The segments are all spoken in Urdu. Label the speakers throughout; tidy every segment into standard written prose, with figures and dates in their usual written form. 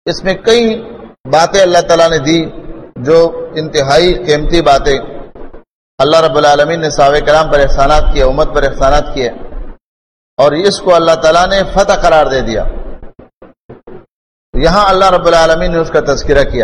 Speaker 1: اس میں کئی باتیں اللہ تعالیٰ نے دی جو انتہائی قیمتی باتیں اللہ رب العالمین نے صحابہ کرام پر احسانات کیے، امت پر احسانات کیے، اور اس کو اللہ تعالیٰ نے فتح قرار دے دیا۔ یہاں اللہ رب العالمین نے اس کا تذکرہ کیا،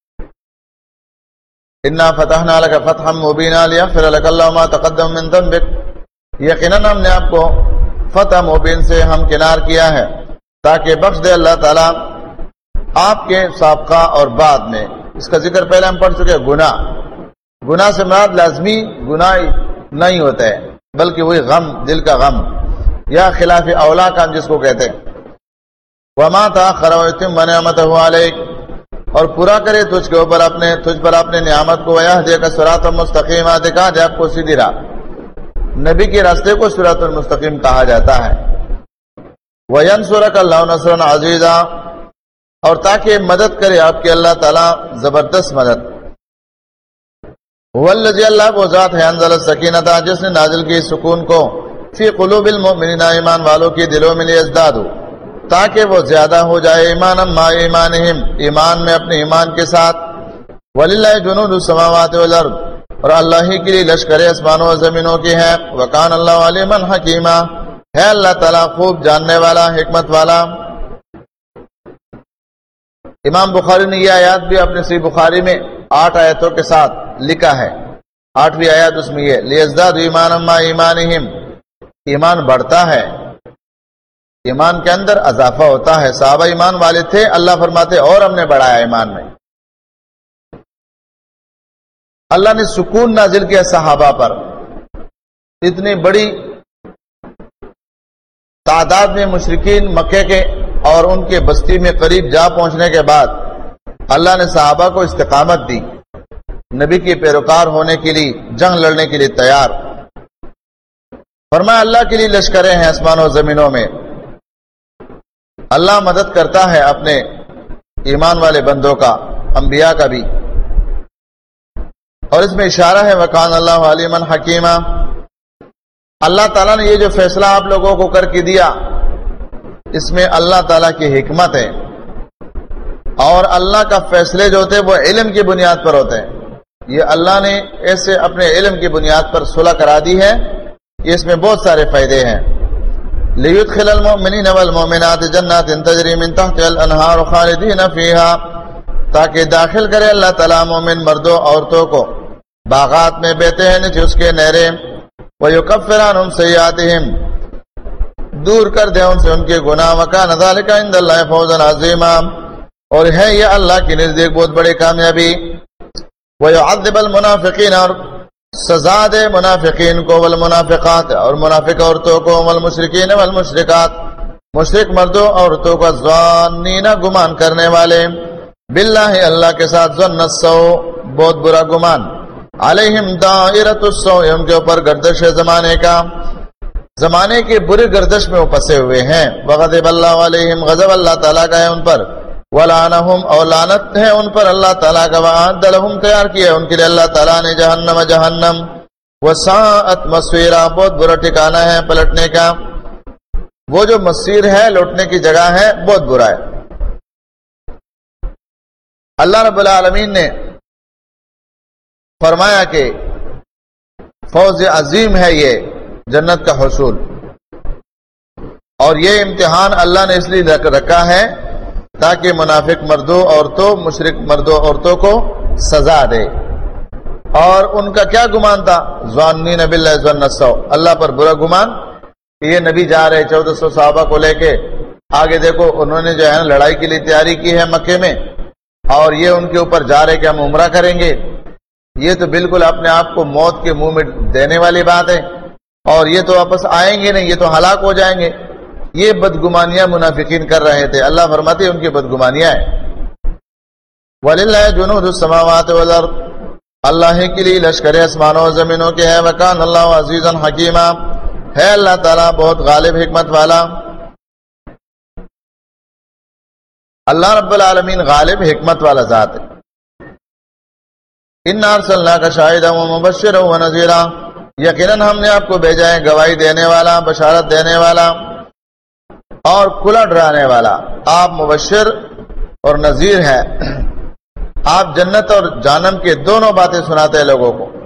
Speaker 1: انا فتحنا لک فتحا مبینا لیغفر لک اللہ ما تقدم من ذنبک، یقیناً ہم نے آپ کو فتح مبین سے ہم کنار کیا ہے تاکہ بخش دے اللہ تعالیٰ آپ کے سابقہ اور بعد میں۔ اس کا ذکر پہلے ہم پڑھ چکے، گناہ سے مراد لازمی گناہ نہیں ہوتا ہے بلکہ وہی غم، دل کا غم یا خلاف اولا کا جس کو کہتے ہیں۔ وما تاخر ويتم نعمته عليك، اور پورا کرے تجھ پر اپنے نعمت کو، ویہدیک صراطا مستقیما، دکھا دے آپ کو سیدھی راہ۔ نبی کے راستے کو صراط المستقیم کہا جاتا ہے۔ وینصرک اللہ نصرا عزیزا، اور تاکہ مدد کرے آپ کی اللہ تعالیٰ زبردست مدد۔ والذی، اللہ وہ ذات ہے، انزل السکینۃ، جس نے نازل کی سکون کو، فی قلوب المؤمنین، ایمان والوں کے دلوں میں، لیزدادوا، تاکہ وہ زیادہ ہو جائے، ایمانا مع ایمانہم، ایمان میں اپنے ایمان کے ساتھ۔ وللہ جنود السماوات والارض، اور اللہ ہی کے لیے لشکر آسمانوں و زمینوں کی ہے۔ وکان اللہ علیما حکیما، ہے اللہ تعالیٰ خوب جاننے والا، حکمت والا۔ امام بخاری نے یہ آیات بھی اپنے صحیح بخاری میں 8 آیتوں کے ساتھ لکھا ہے۔ 8ویں آیات اس میں یہ لیزدادوا ایمانا مع ایمانہم، ایمان بڑھتا ہے، ایمان کے اندر اضافہ ہوتا ہے۔ صحابہ ایمان والے تھے، اللہ فرماتے اور ہم نے بڑھایا ایمان میں۔ اللہ نے سکون نازل کیا صحابہ پر، اتنی بڑی تعداد میں مشرکین مکے کے اور ان کے بستی میں قریب جا پہنچنے کے بعد اللہ نے صحابہ کو استقامت دی، نبی کے پیروکار ہونے کے لیے، جنگ لڑنے کے لیے تیار۔ فرمایا اللہ کے لیے لشکریں ہیں آسمانوں و زمینوں میں، اللہ مدد کرتا ہے اپنے ایمان والے بندوں کا، انبیاء کا بھی۔ اور اس میں اشارہ ہے وکان اللہ علیما حکیما، اللہ تعالیٰ نے یہ جو فیصلہ آپ لوگوں کو کر کے دیا، اس میں اللہ تعالیٰ کی حکمت ہے، اور اللہ کا فیصلے جو ہوتے ہیں وہ علم کی بنیاد پر ہوتے ہیں۔ یہ اللہ نے ایسے اپنے علم کی بنیاد پر صلح کرا دی ہے کہ اس میں بہت سارے فائدے ہیں۔ لِيُدْخِلَ الْمُؤْمِنِينَ وَالْمُؤْمِنَاتِ جَنَّاتٍ تَجْرِي مِن تَحْتِهَا الْأَنْهَارُ خَالِدِينَ فِيهَا، تاکہ داخل کرے اللہ تعالیٰ مومن مردوں عورتوں کو باغات میں بہتے ہیں نیچے اس کے نہریں، وَيُكَفِّرَ عَنْهُمْ سَيِّئَاتِهِمْ، دور کر دے ان سے ان کے گناہ، وَكَانَ ذَلِكَ عِندَ اللَّهِ فَوْزًا عَظِيمًا، اور ہے یہ اللہ کی نزدیک بہت بڑی کامیابی۔ وَيُعَذِّبَ الْمُنَافِقِينَ، اور سزا دے منافقین کو، والمنافقات، اور منافق عورتوں کو، والمشرکین والمشرکات، مشرک مردوں عورتوں کا، ظانین گمان کرنے والے، باللہ اللہ کے ساتھ، ظن السوء بہت برا گمان، علیہم دائرۃ السوء، ان کے اوپر گردش ہے زمانے کا، زمانے کی بری گردش میں وہ پھنسے ہوئے ہیں۔ وغضب اللہ علیہم، غضب اللہ تعالیٰ کا ہے ان پر، ولعنہم، اور لعنت ہے ان پر اللہ تعالیٰ کا، وأعد لہم، تیار کیا ان کے لیے اللہ تعالیٰ نے جہنم، جہنم، وساءت مصیرا، بہت برا ٹھکانہ ہے پلٹنے کا، وہ جو مصیر ہے لوٹنے کی جگہ ہے بہت برا ہے۔ اللہ رب العالمین نے فرمایا کہ فوز عظیم ہے یہ جنت کا حصول، اور یہ امتحان اللہ نے اس لیے رکھا ہے تاکہ منافق مردوں عورتوں، مشرک مردوں عورتوں کو سزا دے۔ اور ان کا کیا گمان تھا؟ ظانین باللہ ظن السوء، اللہ پر برا گمان کہ یہ نبی جا رہے 1400 صحابہ کو لے کے، آگے دیکھو انہوں نے جو ہے لڑائی کے لیے تیاری کی ہے مکے میں، اور یہ ان کے اوپر جا رہے کہ ہم عمرہ کریں گے، یہ تو بالکل اپنے آپ کو موت کے منہ میں دینے والی بات ہے، اور یہ تو واپس آئیں گے نہیں، یہ تو ہلاک ہو جائیں گے۔ یہ بدگمانیاں منافقین کر رہے تھے، اللہ فرماتے ہیں ان کی بدگمانیاں ہیں۔ وَلِلَّهِ جُنُودُ السَّمَاوَاتِ وَالْأَرْضِ، اللہ کے لیے لشکر آسمانوں و زمینوں کے ہے۔ وَكَانَ اللَّهُ عَزِيزًا حَكِيمًا، ہے اللہ تعالیٰ بہت غالب حکمت والا۔ اللہ رب العالمین غالب حکمت والا ذات ہے۔ اِنَّا أَرْسَلْنَاكَ شَاهِدًا وَمُبَشِّرًا وَنَذِيرًا، یقیناً ہم نے آپ کو بھیجا ہے گواہی دینے والا، بشارت دینے والا اور کھلا ڈرانے والا۔ آپ مبشر اور نذیر ہے. آپ جنت اور جہنم کے دونوں باتیں سناتے ہیں لوگوں کو.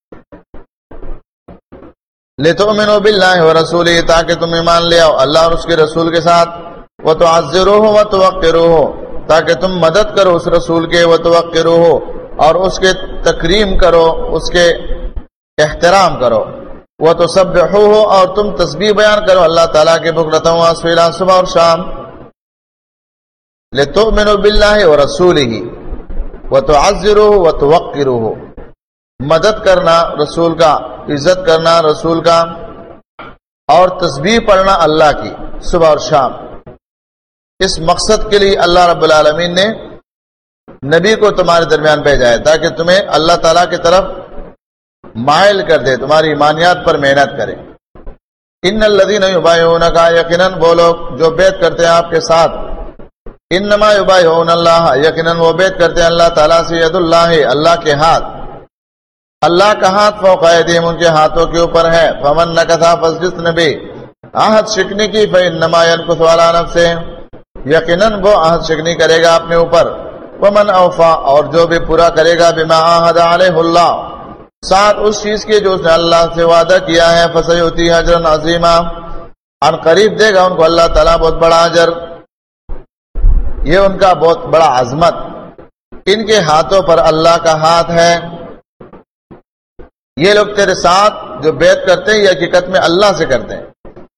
Speaker 1: لِتُؤْمِنُوا بِاللَّهِ وَرَسُولِهِ تاکہ تم ایمان لے آؤ اللہ اور اس کے رسول کے ساتھ. وَتُعَزِّرُوهُ وَتُوَقِّرُوهُ تاکہ تم مدد کرو اس رسول کے. وَتُوَقِّرُوهُ اور اس کے تکریم کرو، اس کے احترام کرو. وَتُسَبِّحُوهُ اور تم تسبیح بیان کرو اللہ تعالیٰ کے بکرۃ وَاصیلا صبح اور شام. لِتُؤْمِنُوا بِاللَّهِ وَرَسُولِهِ وَتُعَزِّرُوهُ وَتُوَقِّرُوهُ مدد کرنا رسول کا، عزت کرنا رسول کا، اور تسبیح پڑھنا اللہ کی صبح اور شام. اس مقصد کے لیے اللہ رب العالمین نے نبی کو تمہارے درمیان بھیجا ہے تاکہ تمہیں اللہ تعالیٰ کی طرف مائل کر دے، تمہاری ایمانیات پر محنت کرے. ان الذین یبایعونک یقیناً وہ لوگ جو بیعت کرتے ہیں آپ کے ساتھ. انما یبایعون اللہ یقیناً وہ بیعت کرتے ہیں اللہ تعالیٰ سے. ید اللہ اللہ کے ہاتھ، اللہ کا ہاتھ فوق ایدیہم ان کے ہاتھوں کے اوپر ہے. فمن نکث پس جس نے بھی عہد شکنی کی فانما ینکث علی نفسہ یقیناً وہ عہد شکنی کرے گا اپنے اوپر. ومن اوفا اور جو بھی پورا کرے گا بما عاہد علیہ اللہ ساتھ اس چیز کے جو اس نے اللہ سے وعدہ کیا ہے فسیؤتیہ اجرا عظیما ان قریب دے گا ان کو اللہ تعالیٰ بہت بڑا اجر. یہ ان کا بہت بڑا عظمت، ان کے ہاتھوں پر اللہ کا ہاتھ ہے. یہ لوگ تیرے ساتھ جو بیعت کرتے ہیں یہ حقیقت میں اللہ سے کرتے ہیں.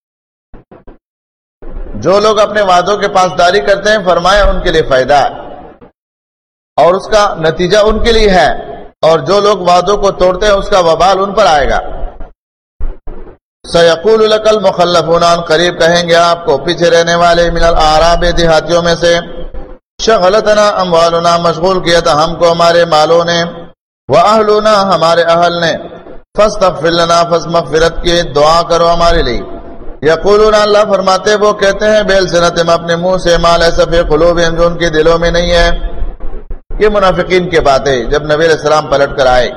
Speaker 1: جو لوگ اپنے وعدوں کے پاسداری کرتے ہیں فرمایا ان کے لیے فائدہ ہے اور اس کا نتیجہ ان کے لیے ہے، اور جو لوگ وعدوں کو توڑتے ہیں اس کا وبال ان پر آئے گا. سَيَقُولُ لَكَ الْمُخَلَّفُونَ ان قریب کہیں گے آپ کو پیچھے رہنے والے من الاعراب دیہاتیوں میں سے شغلتنا اموالنا مشغول کیا تھا ہم کو ہمارے مالوں نے، واہلنا ہمارے اہل نے، فاستغفر لنا پس مغفرت کی دعا کرو ہمارے لیے. یقولون اللہ فرماتے وہ کہتے ہیں بِأَلْسِنَتِهِمْ اپنے منہ سے ما لَيْسَ فِي قُلُوبِهِمْ جو ان کے دلوں میں نہیں ہے. یہ منافقین کی باتیں جب نبی علیہ السلام پلٹ کر آئے.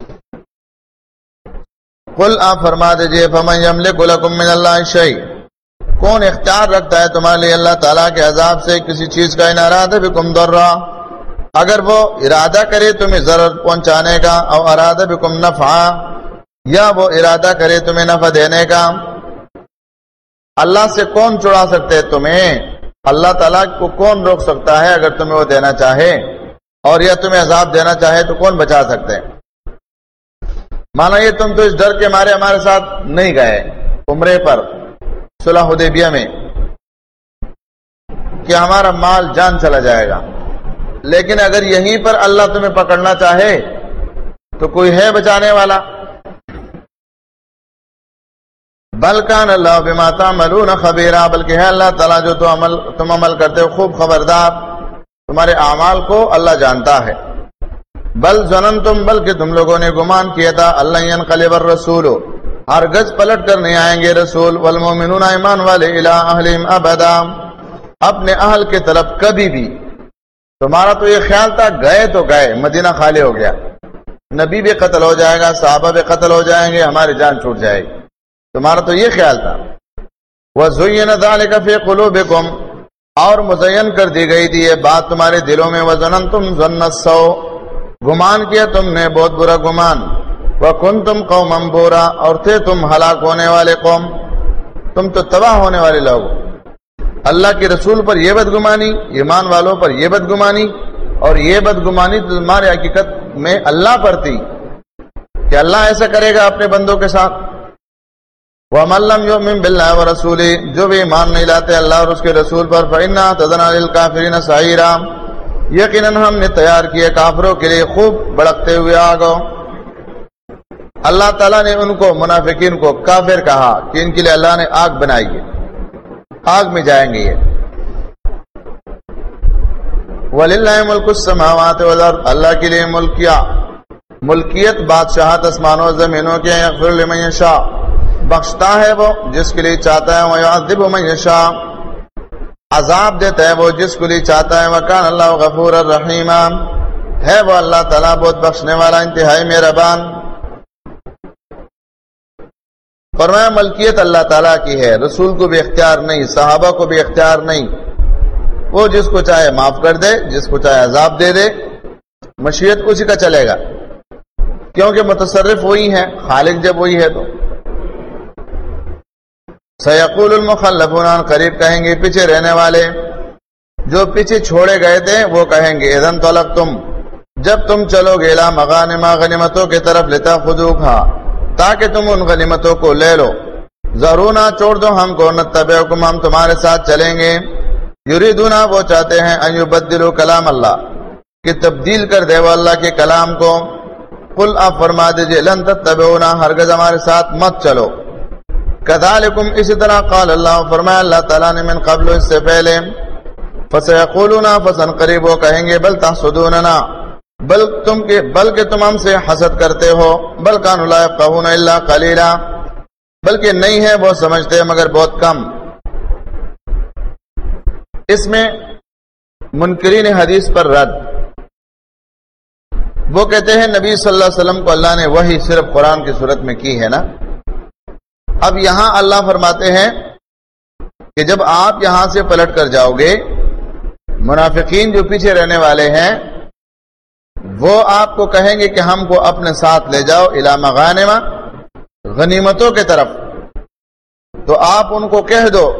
Speaker 1: قل آپ فرما دیجئے فمن یملک لکم من اللہ شیء کون اختیار رکھتا ہے تمہارے لیے اللہ تعالیٰ کے عذاب سے کسی چیز کا. ان اراد بکم ضرا اگر وہ ارادہ کرے تمہیں ضرر پہنچانے کا، او اراد بکم نفعا یا وہ ارادہ کرے تمہیں نفع دینے کا. اللہ سے کون چھڑا سکتے ہے تمہیں؟ اللہ تعالیٰ کو کون روک سکتا ہے اگر تمہیں وہ دینا چاہے، اور یا تمہیں عذاب دینا چاہے تو کون بچا سکتے ہیں؟ مانا یہ تم تو اس ڈر کے مارے ہمارے ساتھ نہیں گئے عمرے پر صلح حدیبیہ میں کہ ہمارا مال جان چلا جائے گا، لیکن اگر یہیں پر اللہ تمہیں پکڑنا چاہے تو کوئی ہے بچانے والا؟ بل کان اللہ بما تعملون خبیرا بلکہ ہے اللہ تعالیٰ جو تم عمل کرتے ہو خوب خبردار، تمہارے اعمال کو اللہ جانتا ہے. بل ظننتم بلکہ تم لوگوں نے گمان کیا تھا اللہ ينقلب الرسول ہرگز پلٹ کر نہیں آئیں گے رسول، والمؤمنون ایمان والے الی اہلہم ابدا اپنے اہل کے طرف کبھی بھی. تمہارا تو یہ خیال تھا گئے تو گئے، مدینہ خالی ہو گیا، نبی بھی قتل ہو جائے گا، صحابہ بھی قتل ہو جائیں گے، ہماری جان چھوٹ جائے گی، تمہارا تو یہ خیال تھا. وَزُيِّنَ ذَلِكَ فِي قُلُوبِكُمْ اور مزین کر دی گئی تھی یہ بات تمہارے دلوں میں. وَظَنَنْتُمْ ظَنَّ السَّوْءِ گمان کیا تم نے بہت برا گمان. وَكُنْتُمْ قَوْمًا بُورًا اور تھے تم ہلاک ہونے والے قوم، تم تو تباہ ہونے والے لوگ. اللہ کے رسول پر یہ بدگمانی، ایمان والوں پر یہ بدگمانی، اور یہ بدگمانی تمہاری حقیقت میں اللہ پر تھی کہ اللہ ایسا کرے گا اپنے بندوں کے ساتھ. وَمَن لَّمْ يُؤْمِن بِاللَّهِ وَرَسُولِهِ جو بھی ایمان نہیں لاتے اللہ اور اس کے رسول پر فَإِنَّا أَعْتَدْنَا لِلْكَافِرِينَ سَعِيرًا یقیناً ہم نے تیار کیے کافروں کے لیے خوب بڑکتے ہوئے آگوں. اللہ تعالیٰ نے ان کو منافقین کو کافر کہا کہ ان کے لیے اللہ نے آگ بنائی ہے، آگ میں جائیں گے یہ. وَلِلَّهِ مُلْكُ السَّمَاوَاتِ وَالْأَرْضِ اللہ کے لیے ملکیت بادشاہت آسمانوں و زمینوں کے. يَغْفِرُ لِمَن يَشَاءُ بخشتا ہے وہ جس کے لیے چاہتا ہے، وَيُعَذِّبُ مَن يَشَاءُ عذاب دیتا ہے وہ جس کو لیے چاہتا ہے. وَكَانَ اللَّهُ غَفُورًا رَحِيمًا ہے وہ اللہ تعالیٰ بہت بخشنے والا انتہائی مہربان. فرمایا ملکیت اللہ تعالیٰ کی ہے، رسول کو بھی اختیار نہیں، صحابہ کو بھی اختیار نہیں. وہ جس کو چاہے معاف کر دے، جس کو چاہے عذاب دے دے، مشیت اسی کا چلے گا، کیونکہ متصرف وہی ہے، خالق جب وہی ہے تو۔ سیقول المخلفون، قریب کہیں گے پیچھے رہنے والے، جو پیچھے چھوڑے گئے تھے وہ کہیں گے اذن طلقتم، جب تم چلو گے الی مغانم، غنیمتوں کی طرف، لتاخذوها، تاکہ تم ان غنیمتوں کو لے لو، ذرونا، چھوڑ دو ہم کو، نتبعکم، ہم تمہارے ساتھ چلیں گے، یریدون، وہ چاہتے ہیں، ان یبدلوا کلام اللہ، کہ تبدیل کر دے وہ اللہ کے کلام کو، قل آپ فرما دیجئے لن تتبعونا، ہرگز ہمارے ساتھ مت چلو، کذالکم، اسی طرح قال اللہ، فرمایا اللہ تعالیٰ نے، من قبل، اس سے پہلے، فسیقولون، فسن قریب، وہ کہیں گے، بل تحسدوننا، بلکہ تم ہم سے حسد کرتے ہو، بل کانوا لا یفقهون الا قلیلا، بلکہ نہیں ہے وہ سمجھتے مگر بہت کم۔ اس میں منکرین حدیث پر رد، وہ کہتے ہیں نبی صلی اللہ علیہ وسلم کو اللہ نے وحی صرف قرآن کی صورت میں کی ہے نا۔ اب یہاں اللہ فرماتے ہیں کہ جب آپ یہاں سے پلٹ کر جاؤ گے، منافقین جو پیچھے رہنے والے ہیں وہ آپ کو کہیں گے کہ ہم کو اپنے ساتھ لے جاؤ الی مغانم، غنیمتوں کی طرف، تو آپ ان کو کہہ دو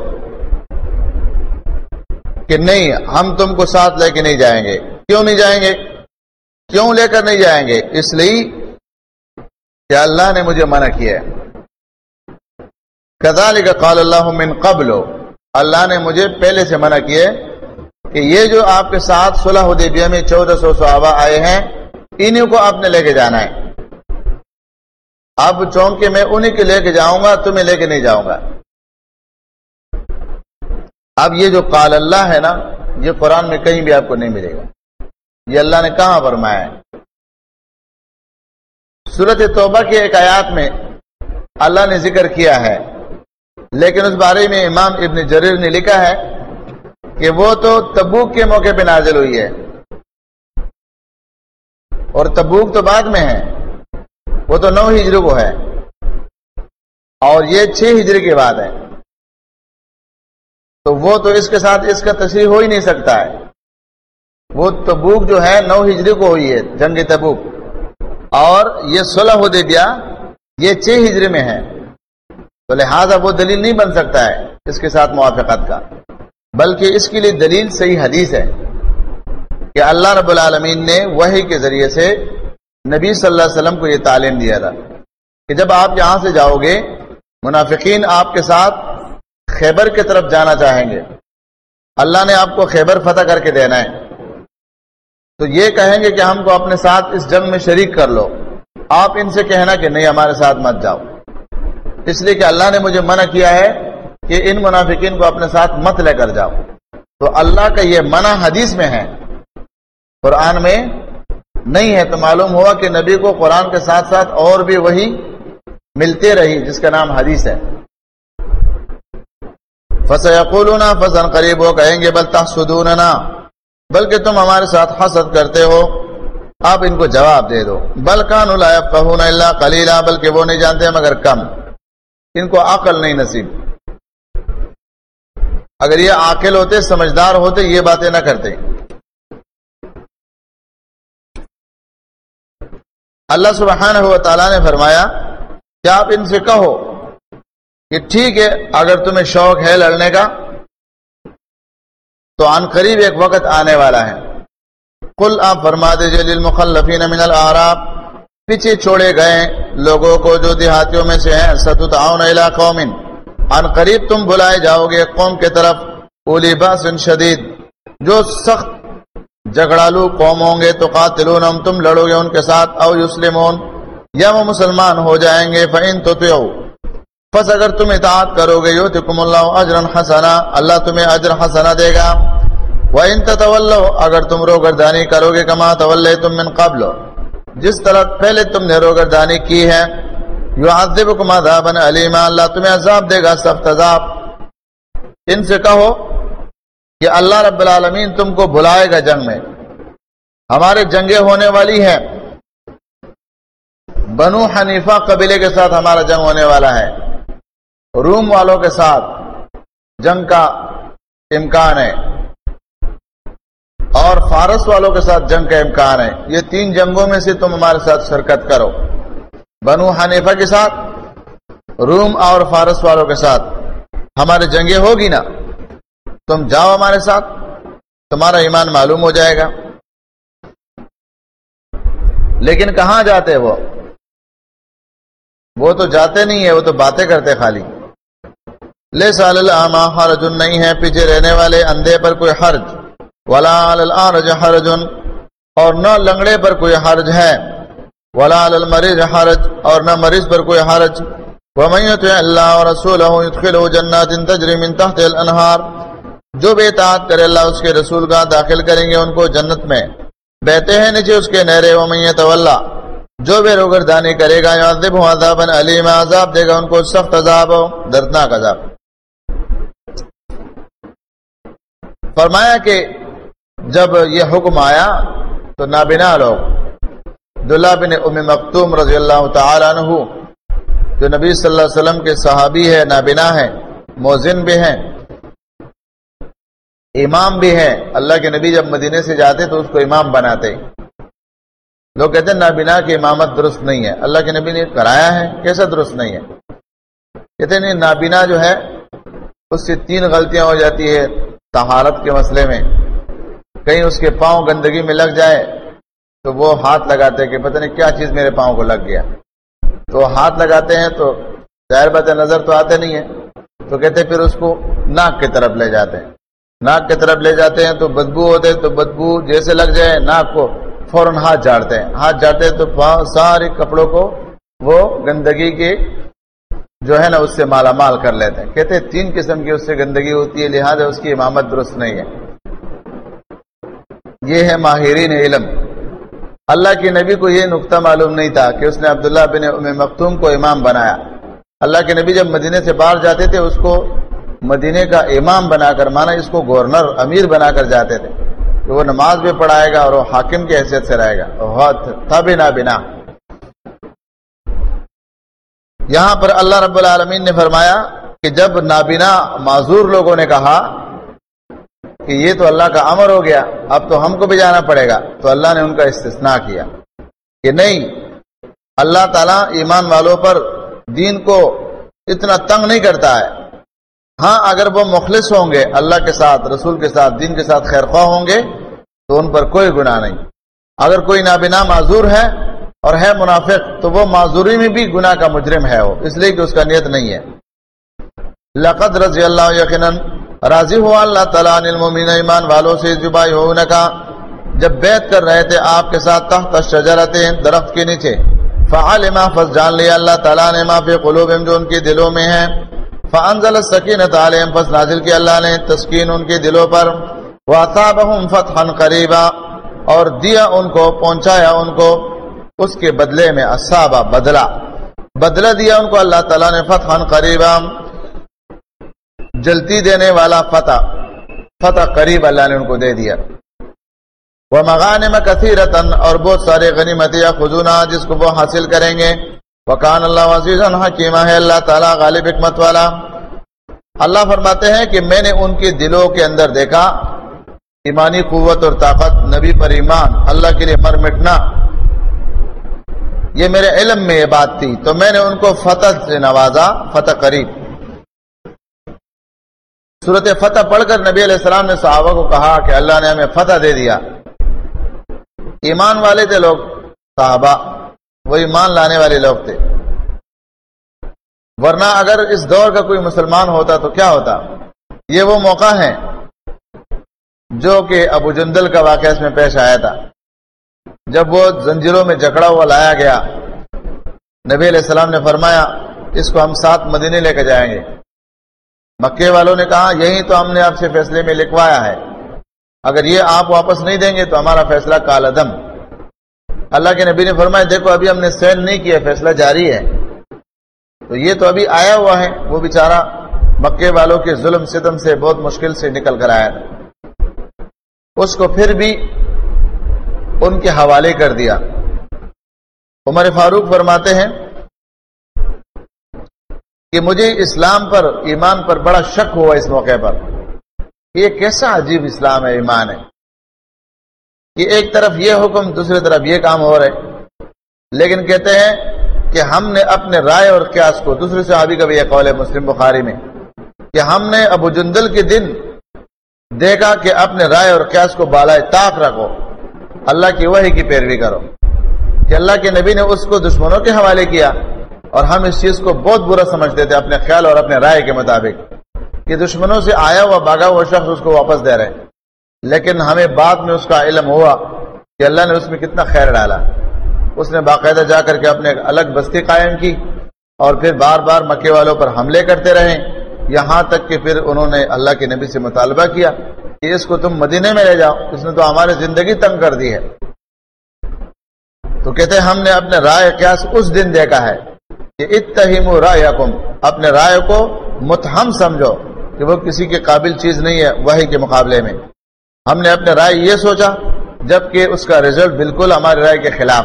Speaker 1: کہ نہیں، ہم تم کو ساتھ لے کے نہیں جائیں گے۔ کیوں نہیں جائیں گے؟ کیوں لے کر نہیں جائیں گے؟ اس لیے کہ اللہ نے مجھے منع کیا ہے۔ کذالک قال اللہ من قبل، اللہ نے مجھے پہلے سے منع کیا ہے کہ یہ جو آپ کے ساتھ صلح حدیبیہ میں 1400 صحابہ آئے ہیں، انہیں کو آپ نے لے کے جانا ہے۔ اب چونکہ میں انہیں کے لے کے جاؤں گا، تمہیں لے کے نہیں جاؤں گا۔ اب یہ جو قال اللہ ہے نا، یہ قرآن میں کہیں بھی آپ کو نہیں ملے گا۔ یہ اللہ نے کہاں فرمایا ہے؟ سورۃ توبہ کی ایک آیات میں اللہ نے ذکر کیا ہے، لیکن اس بارے میں امام ابن جریر نے لکھا ہے کہ وہ تو تبوک کے موقع پہ نازل ہوئی ہے، اور تبوک تو بعد میں ہے، وہ تو 9 ہجری کو ہے، اور یہ 6 ہجری کے بعد ہے، تو وہ تو اس کے ساتھ اس کا تشریح ہو ہی نہیں سکتا ہے۔ وہ تبوک جو ہے 9 ہجری کو ہوئی ہے، جنگ تبوک، اور یہ صلح حدیبیہ یہ 6 ہجری میں ہے، تو لہذا وہ دلیل نہیں بن سکتا ہے اس کے ساتھ موافقت کا، بلکہ اس کے لیے دلیل صحیح حدیث ہے کہ اللہ رب العالمین نے وحی کے ذریعے سے نبی صلی اللہ علیہ وسلم کو یہ تعلیم دیا تھا کہ جب آپ یہاں سے جاؤ گے، منافقین آپ کے ساتھ خیبر کی طرف جانا چاہیں گے، اللہ نے آپ کو خیبر فتح کر کے دینا ہے، تو یہ کہیں گے کہ ہم کو اپنے ساتھ اس جنگ میں شریک کر لو، آپ ان سے کہنا کہ نہیں، ہمارے ساتھ مت جاؤ، اس لیے کہ اللہ نے مجھے منع کیا ہے کہ ان منافقین کو اپنے ساتھ مت لے کر جاؤ۔ تو اللہ کا یہ منع حدیث میں ہے، قرآن میں نہیں ہے، تو معلوم ہوا کہ نبی کو قرآن کے ساتھ ساتھ اور بھی وہی ملتے رہی جس کا نام حدیث ہے۔ فَسَيَقُولُونَ، فَزَنْ قریب، وہ کہیں گے، بل تحسدوننا، بلکہ تم ہمارے ساتھ حسد کرتے ہو۔ آپ ان کو جواب دے دو، بل کانوا لا یفقهون الا قلیلا، بلکہ وہ نہیں جانتے مگر کم، ان کو عقل نہیں نصیب۔ اگر یہ عاقل ہوتے، سمجھدار ہوتے، یہ باتیں نہ کرتے۔ اللہ سبحانہ و تعالیٰ نے فرمایا کہ آپ ان سے کہو کہ ٹھیک ہے، اگر تمہیں شوق ہے لڑنے کا تو عن قریب ایک وقت آنے والا ہے۔ قل، آپ فرما دیجئے، للمخلفین من الاعراب، پیچھے چھوڑے گئے لوگوں کو جو دیہاتیوں میں سے ہیں، ستدعون الی قوم، عن قریب تم بلائے جاؤ گے قوم کے طرف، اولی باس شدید، جو سخت جھگڑالو قوم ہوں گے، تو قاتلونہم، تم لڑو گے ان کے ساتھ، او یسلمون، یا وہ مسلمان ہو جائیں گے، فإن تطیعوا، پس اگر تم اطاعت کرو گے، یؤتکم اللہ اجرا حسنا، اللہ تمہیں اجر حسنا دے گا، وإن تتولوا، اگر تم روگردانی کرو گے، کما تولیتم من قبل، جس طرح پہلے تم نے روگردانی کی ہے، یعذبکم عذابا علیما، اللہ تمہیں عذاب دے گا، سخت عذاب۔ ان سے کہو کہ اللہ رب العالمین تم کو بلائے گا جنگ میں، ہمارے جنگیں ہونے والی ہے، بنو حنیفہ قبیلے کے ساتھ ہمارا جنگ ہونے والا ہے، روم والوں کے ساتھ جنگ کا امکان ہے، اور فارس والوں کے ساتھ جنگ کا امکان ہے، یہ 3 جنگوں میں سے تم ہمارے ساتھ شرکت کرو، بنو حنیفہ کے ساتھ، روم اور فارس والوں کے ساتھ ہماری جنگیں ہوگی نا، تم جاؤ ہمارے ساتھ، تمہارا ایمان معلوم ہو جائے گا۔ لیکن کہاں جاتے وہ تو جاتے نہیں ہے، وہ تو باتیں کرتے خالی۔ لیس علی الاعمی حرج، نہیں ہے پیچھے رہنے والے اندھے پر کوئی حرج، ولا علی الاعرج حرج، اور نہ لنگڑے پر کوئی حرج ہے، ولا علی المریض حرج، اور نہ مریض پر کوئی حرج۔ ومن یطع اللہ ورسولہ یدخلہ جنات تجری من تحتها الانہار، جو بے اطاعت کرے اللہ اس کے رسول کا داخل کریں گے ان کو جنت میں، بہتے ہیں نیچے اس کے نہریں۔ ومن یتولی، جو بے روگردانی کرے گا، یعذبہ عذابا علیما، عذاب دے گا ان کو سخت عذاب، دردناک عذاب۔ فرمایا کہ جب یہ حکم آیا تو نابینا لوگ، عبداللہ بن ام مکتوم رضی اللہ تعالی عنہ جو نبی صلی اللہ علیہ وسلم کے صحابی ہے، نابینا ہے، مؤذن بھی ہیں، امام بھی ہے، اللہ کے نبی جب مدینے سے جاتے تو اس کو امام بناتے۔ لوگ کہتے ہیں نابینا کی امامت درست نہیں ہے، اللہ کے نبی نے کرایا ہے، کیسا درست نہیں ہے؟ کہتے ہیں نہیں، نابینا جو ہے اس سے 3 غلطیاں ہو جاتی ہے طہارت کے مسئلے میں۔ کہیں اس کے پاؤں گندگی میں لگ جائے تو وہ ہاتھ لگاتے کہ پتہ نہیں کیا چیز میرے پاؤں کو لگ گیا، تو ہاتھ لگاتے ہیں تو ظاہر بات ہے نظر تو آتے نہیں ہے، تو کہتے پھر اس کو ناک کی طرف لے جاتے ہیں، ناک کی طرف لے جاتے ہیں تو بدبو ہوتے، تو بدبو جیسے لگ جائے ناک کو فوراً ہاتھ جھاڑتے ہیں، ہاتھ جھاڑتے ہیں تو سارے کپڑوں کو وہ گندگی کے جو ہے نا اس سے مالا مال کر لیتے ہیں۔ کہتے ہیں 3 قسم کی اس سے گندگی ہوتی ہے، لہذا اس کی امامت درست نہیں ہے۔ یہ ہے ماہرین علم۔ اللہ کے نبی کو یہ نقطہ معلوم نہیں تھا کہ اس نے عبداللہ بن ام مکتوم کو امام بنایا۔ اللہ کے نبی جب مدینے سے باہر جاتے تھے اس کو مدینے کا امام بنا کر، مانا اس کو گورنر، امیر بنا کر جاتے تھے کہ وہ نماز بھی پڑھائے گا اور وہ حاکم کی حیثیت سے رہے گا، تھا بھی نابینا۔ یہاں پر اللہ رب العالمین نے فرمایا کہ جب نابینا معذور لوگوں نے کہا کہ یہ تو اللہ کا امر ہو گیا، اب تو ہم کو بھی جانا پڑے گا، تو اللہ نے ان کا استثناء کیا کہ نہیں، اللہ تعالیٰ ایمان والوں پر دین کو اتنا تنگ نہیں کرتا ہے۔ ہاں اگر وہ مخلص ہوں گے اللہ کے ساتھ، رسول کے ساتھ، دین کے ساتھ خیر خواہ ہوں گے تو ان پر کوئی گناہ نہیں۔ اگر کوئی نابینا معذور ہے اور ہے منافق تو وہ معذوری میں بھی گناہ کا مجرم ہے، وہ اس لیے کہ اس کا نیت نہیں ہے۔ لقد رضی اللہ، یقیناً راضی ہوا اللہ تعالیٰ عن المؤمنین، ایمان والوں سے، یبایعونک، جب بیعت کر رہے تھے آپ کے ساتھ، تحت الشجرۃ، درخت کے نیچے، فعلم، پس جان لیا اللہ تعالیٰ نے، ما فی قلوبہم، جو ان کے دلوں میں ہے، فانزل السکینۃ علیہم، پس نازل کیا اللہ نے تسکین ان کے دلوں پر، واصابہم فتحا قریبا، اور دیا ان کو، پہنچایا ان کو اس کے بدلے میں، اصابہ بدلہ دیا ان کو اللہ تعالیٰ نے، فتحا قریبا، جلتی دینے والا فتح قریب اللہ نے ان کو دے دیا، ومغانم کثیرۃ، اور بہت سارے غنیمت یاخذونہا، جس کو وہ حاصل کریں گے، وکان اللہ عزیزا حکیما، ہے اللہ تعالیٰ غالب حکمت والا۔ اللہ فرماتے ہیں کہ میں نے ان کے دلوں کے اندر دیکھا ایمانی قوت اور طاقت، نبی پر ایمان، اللہ کے لیے مر مٹنا، یہ میرے علم میں یہ بات تھی، تو میں نے ان کو فتح سے نوازا، فتح قریب۔ سورۃ فتح پڑھ کر نبی علیہ السلام نے صحابہ کو کہا کہ اللہ نے ہمیں فتح دے دیا۔ ایمان والے تھے لوگ، صحابہ وہ ایمان لانے والے لوگ تھے، ورنہ اگر اس دور کا کوئی مسلمان ہوتا تو کیا ہوتا؟ یہ وہ موقع ہے جو کہ ابو جندل کا واقعہ اس میں پیش آیا تھا، جب وہ زنجیروں میں جکڑا ہوا لایا گیا، نبی علیہ السلام نے فرمایا اس کو ہم ساتھ مدینے لے کے جائیں گے۔ مکے والوں نے کہا یہی تو ہم نے آپ سے فیصلے میں لکھوایا ہے، اگر یہ آپ واپس نہیں دیں گے تو ہمارا فیصلہ کالعدم۔ اللہ کے نبی نے فرمایا دیکھو ابھی ہم نے سین نہیں کیا، فیصلہ جاری ہے، تو یہ تو ابھی آیا ہوا ہے، وہ بیچارہ مکے والوں کے ظلم ستم سے بہت مشکل سے نکل کر آیا تھا، اس کو پھر بھی ان کے حوالے کر دیا۔ عمر فاروق فرماتے ہیں کہ مجھے اسلام پر، ایمان پر بڑا شک ہوا اس موقع پر، یہ کیسا عجیب اسلام ہے، ایمان ہے۔ کہ ایک طرف یہ حکم دوسری طرف یہ کام ہو رہے، لیکن کہتے ہیں کہ ہم نے اپنے رائے اور قیاس کو، دوسرے صحابی کا بھی یہ قول ہے مسلم بخاری میں، کہ ہم نے ابو جندل کے دن دیکھا کہ اپنے رائے اور قیاس کو بالائے طاق رکھو، اللہ کی وحی کی پیروی کرو، کہ اللہ کے نبی نے اس کو دشمنوں کے حوالے کیا اور ہم اس چیز کو بہت برا سمجھتے تھے اپنے خیال اور اپنے رائے کے مطابق، کہ دشمنوں سے آیا ہوا بھاگا ہوا شخص اس کو واپس دے رہے، لیکن ہمیں بعد میں اس کا علم ہوا کہ اللہ نے اس میں کتنا خیر ڈالا۔ اس نے باقاعدہ جا کر کے اپنے الگ بستی قائم کی اور پھر بار بار مکے والوں پر حملے کرتے رہے، یہاں تک کہ پھر انہوں نے اللہ کے نبی سے مطالبہ کیا کہ اس کو تم مدینے میں لے جاؤ، اس نے تو ہماری زندگی تنگ کر دی ہے۔ تو کہتے ہیں ہم نے اپنے رائے قیاس اس دن دیکھا ہے کہ اتہموا رائیکم، اپنے رائے کو متہم سمجھو کہ وہ کسی کے قابل چیز نہیں ہے وحی کے مقابلے میں۔ ہم نے اپنے رائے یہ سوچا جبکہ اس کا رزلٹ بالکل ہماری رائے کے خلاف۔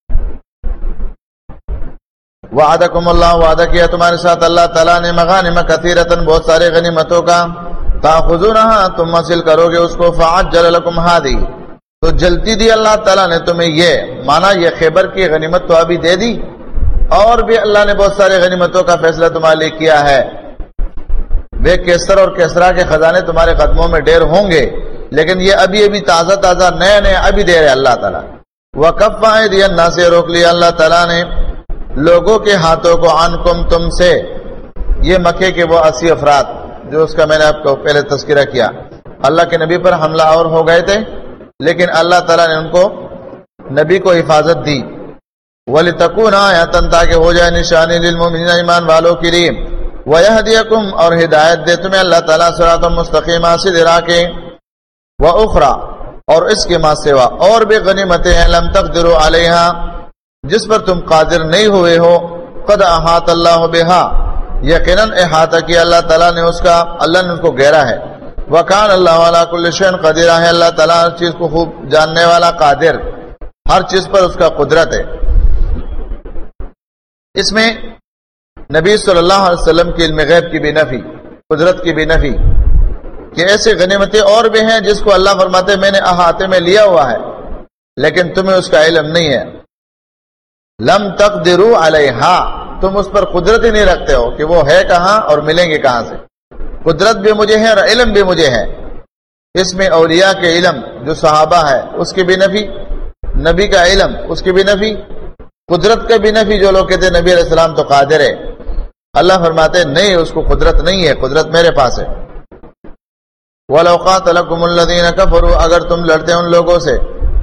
Speaker 1: وعدکم اللہ، وعدہ کیا تمہارے ساتھ اللہ تعالیٰ نے مغانم کثیرۃ، بہت سارے غنیمتوں کا، تاخذونہا، تم حاصل کرو گے اس کو، فعجل لکم ہذی، تو جلتی دی اللہ تعالیٰ نے تمہیں یہ، مانا یہ خیبر کی غنیمت تو ابھی دے دی، اور بھی اللہ نے بہت سارے غنیمتوں کا فیصلہ تمہارے لیے کیا ہے۔ بے کیسر اور کیسرا کے خزانے تمہارے قدموں میں ڈھیر ہوں گے، لیکن یہ ابھی تازہ تازہ نئے نئے ابھی دے رہے اللہ تعالیٰ۔ وَكَفَّ أَيْدِيَ النَّاسِ، روک لیا اللہ تعالیٰ نے لوگوں کے ہاتھوں کو، عنکم، تم سے۔ یہ مکے کے وہ 80 افراد جو اس کا میں نے آپ کو پہلے تذکرہ کیا، اللہ کے نبی پر حملہ اور ہو گئے تھے، لیکن اللہ تعالیٰ نے ان کو، نبی کو حفاظت دی۔ وَلِتَكُونَ آیَةً، تاکہ ہو جائے نشانی للمؤمنین، ایمان والوں کے لیے، وَيَهْدِيَكُمْ، اور ہدایت دے تمہیں اللہ تعالیٰ صراطا مستقیما، سیدھے راہ کے، وَأُخْرَى، اور اس کے ماں سوا اور بھی غنیمتیں ہیں، لم تقدروا علیہا، جس پر تم قادر نہیں ہوئے ہو، قد احاط اللہ بہا، یقیناً احاطہ کیا اللہ تعالیٰ نے اس کا، اللہ نے اس کو گھیرا ہے۔ وَكَانَ اللَّهُ عَلَى كُلِّ شَيْءٍ قَدِيرًا، ہے اللہ تعالیٰ ہر چیز کو خوب جاننے والا، قادر، ہر چیز پر اس کا قدرت ہے۔ اس میں نبی صلی اللہ علیہ وسلم کی علم غیب کی بھی نفی، قدرت کی بھی نفی، کہ ایسے غنیمتیں اور بھی ہیں جس کو اللہ فرماتے میں نے احاطے میں لیا ہوا ہے لیکن تمہیں اس کا علم نہیں ہے۔ لم تقدروا علیہا، تم اس پر قدرت ہی نہیں رکھتے ہو کہ وہ ہے کہاں اور ملیں گے کہاں سے۔ قدرت بھی مجھے ہے اور علم بھی مجھے ہے۔ اس میں اولیاء کے علم جو صحابہ ہے اس کی بھی نفی، نبی کا علم اس کی بھی نفی، قدرت کا بھی نفی۔ جو لوگ کہتے ہیں نبی علیہ السلام تو قادر ہے، اللہ فرماتے نہیں، اس کو قدرت نہیں ہے، قدرت میرے پاس ہے۔ وَلَوْ قَاتَلَكُمُ الَّذِينَ كَفَرُوا، اگر تم لڑتے ان لوگوں سے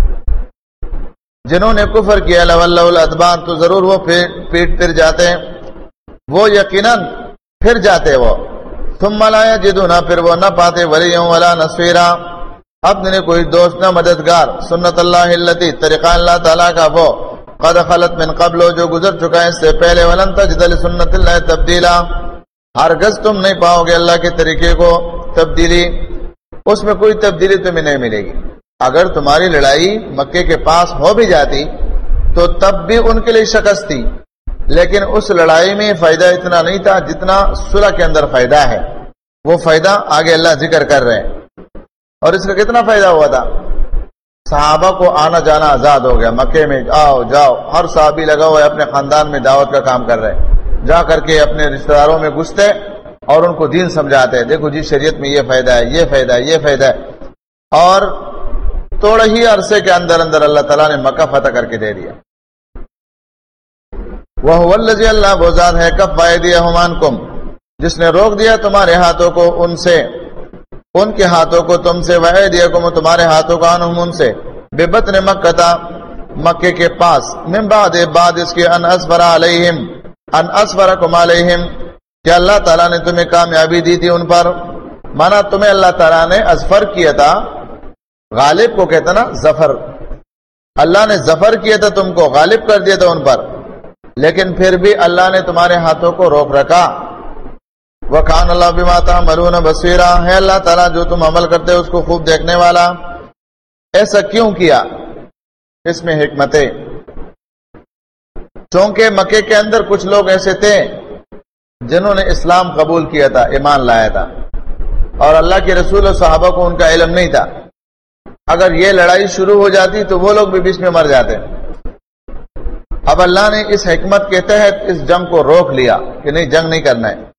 Speaker 1: جنہوں نے کفر کیا، لَوَلَّوُا الْأَدْبَارَ، تو ضرور وہ پیٹ پھر جاتے ہیں، وہ یقیناً پھر جاتے وہ، ثُمَّ لَا يَجِدُونَ، پھر وہ نہ پاتے، وَلِيًّا وَلَا نَصِيرًا، اپنے کوئی دوست نہ مددگار۔ سنت اللہ التی، طریقہ اللہ تعالیٰ کا وہ، قد خلت من قبل، جو گزر چکا ہے اس سے پہلے، وَلَن تَجِدَ لِسُنَّتِ اللَّهِ تَبْدِيلًا، ہرگز تم نہیں پاؤ گے اللہ کے طریقے کو تبدیلی، اس میں کوئی تبدیلی تمہیں نہیں ملے گی۔ اگر تمہاری لڑائی مکے کے پاس ہو بھی جاتی تو تب بھی ان کے لیے شکست تھی، لیکن اس لڑائی میں فائدہ اتنا نہیں تھا جتنا صلح کے اندر فائدہ ہے۔ وہ فائدہ آگے اللہ ذکر کر رہے ہیں۔ اور اس کا کتنا فائدہ ہوا تھا؟ صحابہ کو آنا جانا آزاد ہو گیا، مکے میں آؤ جاؤ، ہر صحابی لگا ہوا ہے اپنے خاندان میں دعوت کا کام کر رہے ہیں، جا کر کے اپنے رشتہ داروں میں گھستے اور ان کو دین سمجھاتے ہیں، دیکھو جی شریعت میں یہ فائدہ ہے، یہ فائدہ ہے، یہ فائدہ ہے۔ اور تھوڑے ہی عرصے کے اندر اندر اللہ تعالیٰ نے مکہ فتح کر کے دے دیا۔ وَهُوَ الَّذِي، اللہ وہ ذات ہے، كَفَّ أَيْدِيَهُمْ عَنكُمْ، جس نے روک دیا تمہارے ہاتھوں کو ان سے، ان کے ہاتھوں کو تم سے، وَأَيْدِيَكُمْ، تمہارے ہاتھوں کو عنہم ان سے، بِبَطْنِ مَکَّةَ، مکے کے پاس، من بعد، بعد اس کے، ان اسفر علیہم، ان اسفرکم علیہم، کہ اللہ تعالیٰ نے تمہیں کامیابی دی تھی ان پر، مانا تمہیں اللہ تعالیٰ نے اسفر کیا تھا، غالب کو کہتا نا ظفر، اللہ نے ظفر کیا تھا، تم کو غالب کر دیا تھا ان پر، لیکن پھر بھی اللہ نے تمہارے ہاتھوں کو روک رکھا۔ وَكَانَ اللَّهُ بِمَا تَعْمَلُونَ بَصِيرًا، ہے اللہ تعالیٰ جو تم عمل کرتے ہو اس کو خوب دیکھنے والا۔ ایسا کیوں کیا؟ اس میں حکمتیں، چونکہ مکے کے اندر کچھ لوگ ایسے تھے جنہوں نے اسلام قبول کیا تھا، ایمان لایا تھا، اور اللہ کے رسول و صحابہ کو ان کا علم نہیں تھا، اگر یہ لڑائی شروع ہو جاتی تو وہ لوگ بھی بیچ میں مر جاتے. اب اللہ نے اس حکمت کے تحت اس جنگ کو روک لیا کہ نہیں، جنگ نہیں کرنا ہے.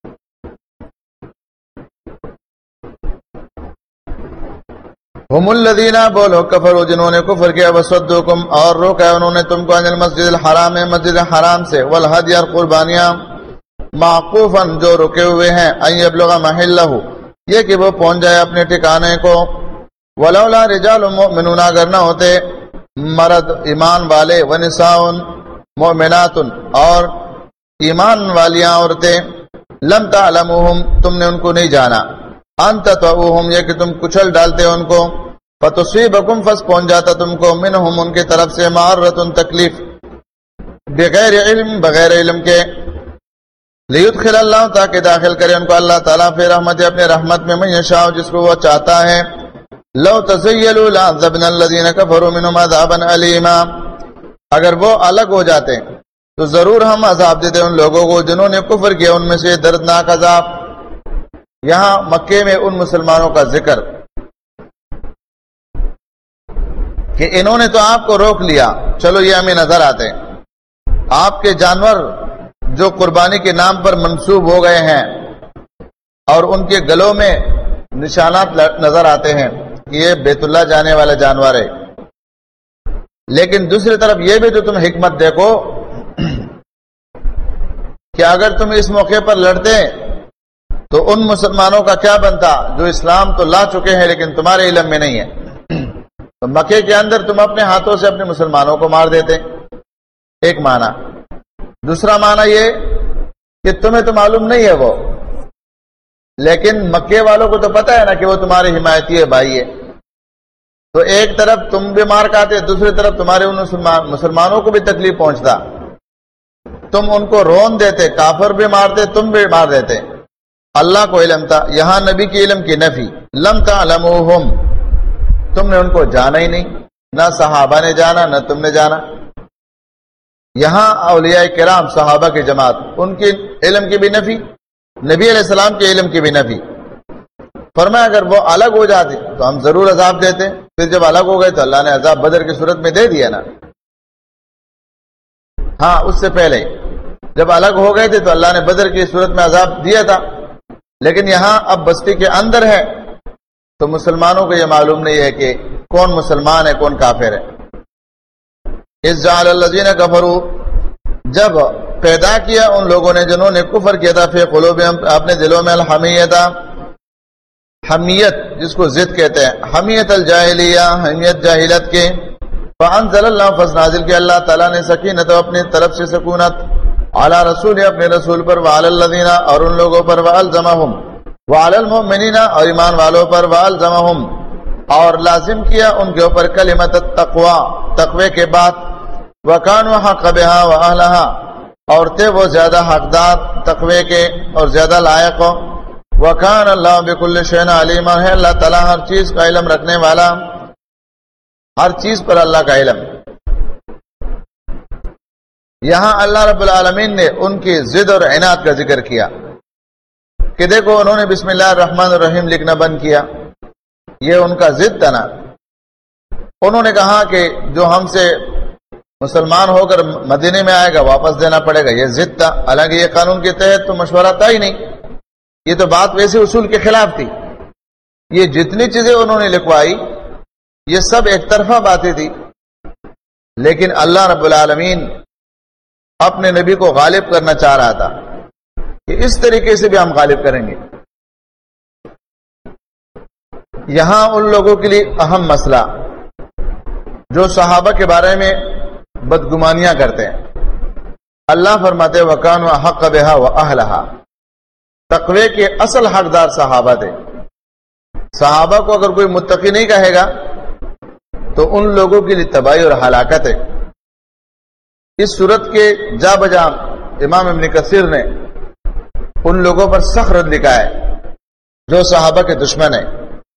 Speaker 1: ہم الذین بولو کفروا، جنہوں نے کفر کیا، وصدوکم اور روکا انہوں نے تم کو عن المسجد الحرام، مسجد حرام سے، والہدی اور قربانیاں، معقوفا جو رکے ہوئے ہیں، ان یبلغ محلہ یہ کہ وہ پہنچ جائے اپنے ٹھکانے کو. ولولا رجال مؤمنون اگر نہ ہوتے مرد ایمان والے، ونساء مؤمنات اور ایمان والیاں عورتیں، لم تعلموہم تم نے ان کو نہیں جانا، ان تطؤوہم یہ کہ تم کچل ڈالتے ان کو، فتصیبکم فس پہنچ جاتا تم کو، منہم ان کی طرف سے، معرۃ تکلیف، بغیر علم بغیر علم کے، لیدخل اللہ تاکہ داخل کرے ان کو اللہ تعالیٰ فی رحمت اپنے رحمت میں، من یشاء جس کو وہ چاہتا ہے. لو تزیلوا لعذبنا الذین کفروا منہم عذابا علیما اگر وہ الگ ہو جاتے تو ضرور ہم عذاب دیتے ان لوگوں کو جنہوں نے کفر کیا ان میں سے دردناک عذاب. یہاں مکے میں ان مسلمانوں کا ذکر کہ انہوں نے تو آپ کو روک لیا، چلو یہ ہمیں نظر آتے ہیں، آپ کے جانور جو قربانی کے نام پر منسوب ہو گئے ہیں اور ان کے گلوں میں نشانات نظر آتے ہیں کہ یہ بیت اللہ جانے والا جانور ہے. لیکن دوسری طرف یہ بھی تو تم حکمت دیکھو کہ اگر تم اس موقع پر لڑتے تو ان مسلمانوں کا کیا بنتا جو اسلام تو لا چکے ہیں لیکن تمہارے علم میں نہیں ہے. تو مکے کے اندر تم اپنے ہاتھوں سے اپنے مسلمانوں کو مار دیتے، ایک معنی. دوسرا معنی یہ کہ تمہیں تو معلوم نہیں ہے وہ، لیکن مکے والوں کو تو پتہ ہے نا کہ وہ تمہارے حمایتی ہے، بھائی ہے. تو ایک طرف تم بھی مار کھاتے، دوسری طرف تمہارے ان مسلمانوں کو بھی تکلیف پہنچتا، تم ان کو رون دیتے، کافر بھی مارتے، تم بھی مار دیتے. اللہ کو علم تھا. یہاں نبی کے علم کی نفی، لم تعلموہم تم نے ان کو جانا ہی نہیں، نہ صحابہ نے جانا نہ تم نے جانا. یہاں اولیاء کرام صحابہ کی جماعت ان کے علم کی بھی نفی، نبی علیہ السلام کے علم کی بھی نفی. فرمایا اگر وہ الگ ہو جاتے تو ہم ضرور عذاب دیتے. پھر جب الگ ہو گئے تو اللہ نے عذاب بدر کی صورت میں دے دیا نا. ہاں اس سے پہلے جب الگ ہو گئے تھے تو اللہ نے بدر کی صورت میں عذاب دیا تھا. لیکن یہاں اب بستی کے اندر ہے تو مسلمانوں کو یہ معلوم نہیں ہے کہ کون مسلمان ہے کون کافر ہے. اس جعل الذین کفروا جب پیدا کیا ان لوگوں نے جنہوں نے کفر کیا تھا، فی قلوبہم اپنے دلوں میں، الحمیت حمیت جس کو ضد کہتے ہیں، حمیت الجاہلیہ حمیت جاہلت کے. فانزل اللہ فضل نازل کیا اللہ تعالیٰ نے سکینت اپنے طرف سے سکونت، علی رسول اپنے رسول پر، وعلی الذین اور ان لوگوں پر، والزمہم وعلی المؤمنین اور ایمان والوں پر، والزمہم اور لازم کیا ان کے اوپر، کلمت التقوی تقوی کے بعد، وکانوا حق بہا واہلہا اور تھے وہ زیادہ حقدار تقوی کے اور زیادہ لائق. وکان اللہ بکل شیء علیما ہے اللہ تعالیٰ ہر چیز کا علم رکھنے والا، ہر چیز پر اللہ کا علم. یہاں اللہ رب العالمین نے ان کی ضد اور عناد کا ذکر کیا کہ دیکھو انہوں نے بسم اللہ الرحمن الرحیم لکھنا بند کیا، یہ ان کا ضد تھا نا. انہوں نے کہا کہ جو ہم سے مسلمان ہو کر مدینے میں آئے گا واپس دینا پڑے گا، یہ ضد تھا. حالانکہ یہ قانون کے تحت تو مشورہ تھا ہی نہیں، یہ تو بات ویسے اصول کے خلاف تھی. یہ جتنی چیزیں انہوں نے لکھوائی یہ سب ایک طرفہ باتیں تھی، لیکن اللہ رب العالمین اپنے نبی کو غالب کرنا چاہ رہا تھا کہ اس طریقے سے بھی ہم غالب کریں گے. یہاں ان لوگوں کے لیے اہم مسئلہ جو صحابہ کے بارے میں بدگمانیاں کرتے ہیں، اللہ فرماتے وَكَانُوا أَحَقَّ بِهَا وَأَهْلَهَا تقوی کے اصل حقدار صحابہ تھے. صحابہ کو اگر کوئی متقی نہیں کہے گا تو ان لوگوں کے لیے تباہی اور ہلاکت ہے. اس صورت کے جا بجا امام ابن کثیر نے ان لوگوں پر سخت رد لکھا ہے جو صحابہ کے دشمن ہیں،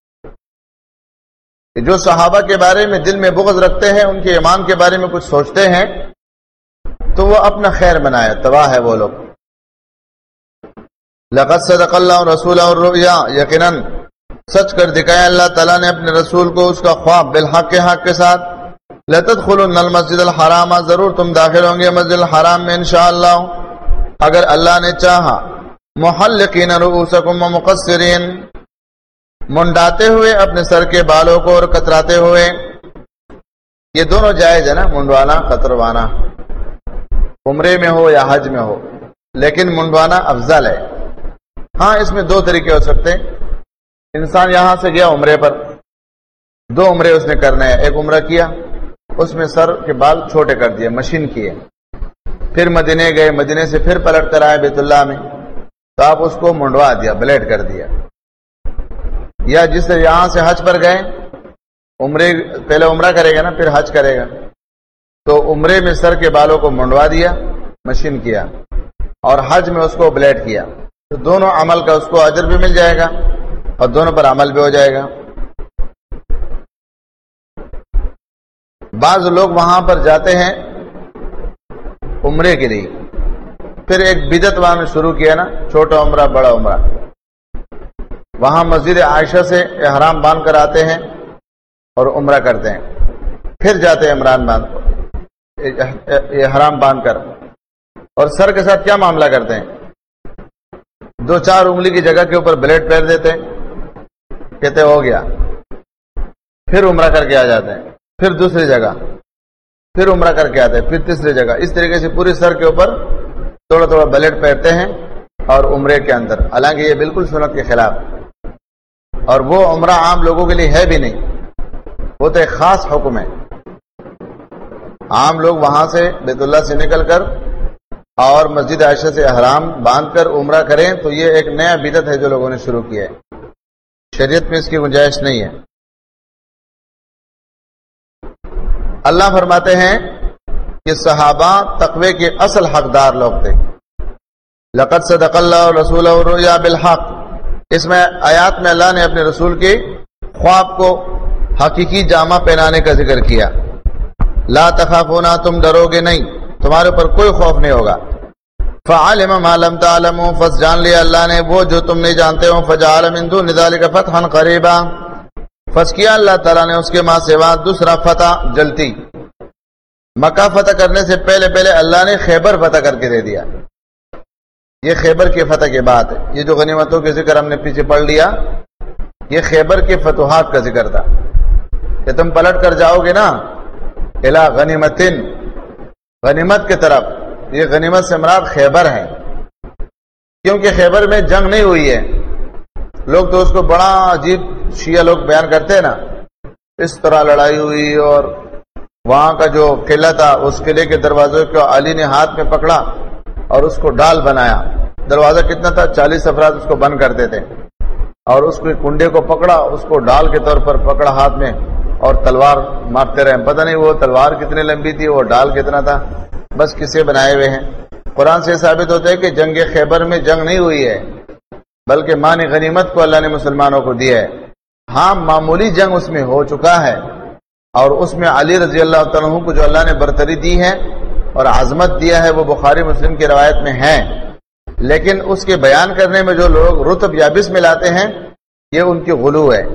Speaker 1: جو صحابہ کے بارے میں دل میں بغض رکھتے ہیں، ان کے ایمان کے بارے میں کچھ سوچتے ہیں تو وہ اپنا خیر بنائے، تباہ ہے وہ لوگ. لقد صدق اللہ رسولہ الرؤیا یقیناً سچ کر دکھایا اللہ تعالیٰ نے اپنے رسول کو اس کا خواب بالحق کے حق کے ساتھ. لَتَدْخُلُنَّ الْمَسْجِدَ الْحَرَامَ ضرور تم داخل ہوں گے مسجد الحرام میں انشاءاللہ اگر اللہ نے چاہا. محلقین رؤوسکم ومقصرین منڈاتے ہوئے اپنے سر کے بالوں کو اور کتراتے ہوئے. یہ دونوں جائز ہے نا, منڈوانا قطروانا, عمرے میں ہو یا حج میں ہو, لیکن منڈوانا افضل ہے. ہاں اس میں دو طریقے ہو سکتے ہیں. انسان یہاں سے گیا عمرے پر, دو عمرے اس نے کرنے ہیں. ایک عمرہ کیا اس میں سر کے بال چھوٹے کر دیے, مشین کیے, پھر مدینے گئے, مدینے سے پھر پلٹ کر آئے بیت اللہ میں, تو آپ اس کو منڈوا دیا, بلیڈ کر دیا. یا جس سے یہاں سے حج پر گئے, عمرے پہلے عمرہ کرے گا نا پھر حج کرے گا, تو عمرے میں سر کے بالوں کو منڈوا دیا, مشین کیا, اور حج میں اس کو بلیڈ کیا, تو دونوں عمل کا اس کو اجر بھی مل جائے گا اور دونوں پر عمل بھی ہو جائے گا. بعض لوگ وہاں پر جاتے ہیں عمرے کے لیے, پھر ایک بدعت وہاں نے شروع کیا نا, چھوٹا عمرہ بڑا عمرہ. وہاں مسجد عائشہ سے احرام باندھ کر آتے ہیں اور عمرہ کرتے ہیں, پھر جاتے ہیں احرام باندھ کر, اور سر کے ساتھ کیا معاملہ کرتے ہیں, 2-4 انگلی کی جگہ کے اوپر بلیڈ پھیر دیتے ہیں, کہتے ہو گیا, پھر عمرہ کر کے آ جاتے ہیں, پھر دوسری جگہ, پھر عمرہ کر کے آتے ہیں, پھر تیسری جگہ. اس طریقے سے پوری سر کے اوپر تھوڑا تھوڑا بلیڈ پھیرتے ہیں اور عمرے کے اندر, حالانکہ یہ بالکل سنت کے خلاف, اور وہ عمرہ عام لوگوں کے لیے ہے بھی نہیں, وہ تو ایک خاص حکم ہے. عام لوگ وہاں سے بیت اللہ سے نکل کر اور مسجد عائشہ سے احرام باندھ کر عمرہ کریں, تو یہ ایک نیا بدعت ہے جو لوگوں نے شروع کیا ہے. شریعت میں اس کی گنجائش نہیں ہے. اللہ فرماتے ہیں کہ صحابہ تقوی کے اصل حقدار لوگ تھے. لقد صدق اللہ رسولہ الرؤیا بالحق, اس میں آیات میں اللہ نے اپنے رسول کے خواب کو حقیقی جامہ پہنانے کا ذکر کیا. لا تخافون, تم ڈرو گے نہیں, تمہارے اوپر کوئی خوف نہیں ہوگا. فعلم ما لم تعلموا, پس جان لیا اللہ نے وہ جو تم نہیں جانتے ہو. فجعل من دون ذلك فتحا قریبا, پس کیا اللہ تعالیٰ نے اس کے ماں سوا دوسرا فتح جلتی. مکہ فتح کرنے سے پہلے اللہ نے خیبر فتح کر کے دے دیا. یہ خیبر کے فتح کے بعد ہے. یہ جو غنیمتوں کے ذکر ہم نے پیچھے پڑھ لیا, یہ خیبر کے فتوحات کا ذکر تھا کہ تم پلٹ کر جاؤ گے نا الا غنیمتن, غنیمت کی طرف. یہ غنیمت سے مراد خیبر ہے, کیونکہ خیبر میں جنگ نہیں ہوئی ہے. لوگ تو اس کو بڑا عجیب شیعہ لوگ بیان کرتے ہیں نا, اس طرح لڑائی ہوئی اور وہاں کا جو قلعہ تھا اس قلعے کے دروازے کو علی نے ہاتھ میں پکڑا اور اس کو ڈال بنایا. دروازہ کتنا تھا, 40 افراد اس کو بند کرتے تھے, اور اس کو کنڈے کو پکڑا, اس کو ڈال کے طور پر پکڑا ہاتھ میں اور تلوار مارتے رہے. پتہ نہیں وہ تلوار کتنی لمبی تھی, وہ ڈال کتنا تھا, بس کسے بنائے ہوئے ہیں. قرآن سے ثابت ہوتا ہے کہ جنگ خیبر میں جنگ نہیں ہوئی ہے, بلکہ مان غنیمت کو اللہ نے مسلمانوں کو دیا ہے. ہاں معمولی جنگ اس میں ہو چکا ہے, اور اس میں علی رضی اللہ تعالیٰ عنہ کو جو اللہ نے برتری دی ہے اور عظمت دیا ہے وہ بخاری مسلم کی روایت میں ہے. لیکن اس کے بیان کرنے میں جو لوگ رتب یابس ملاتے ہیں یہ ان کی غلو ہے.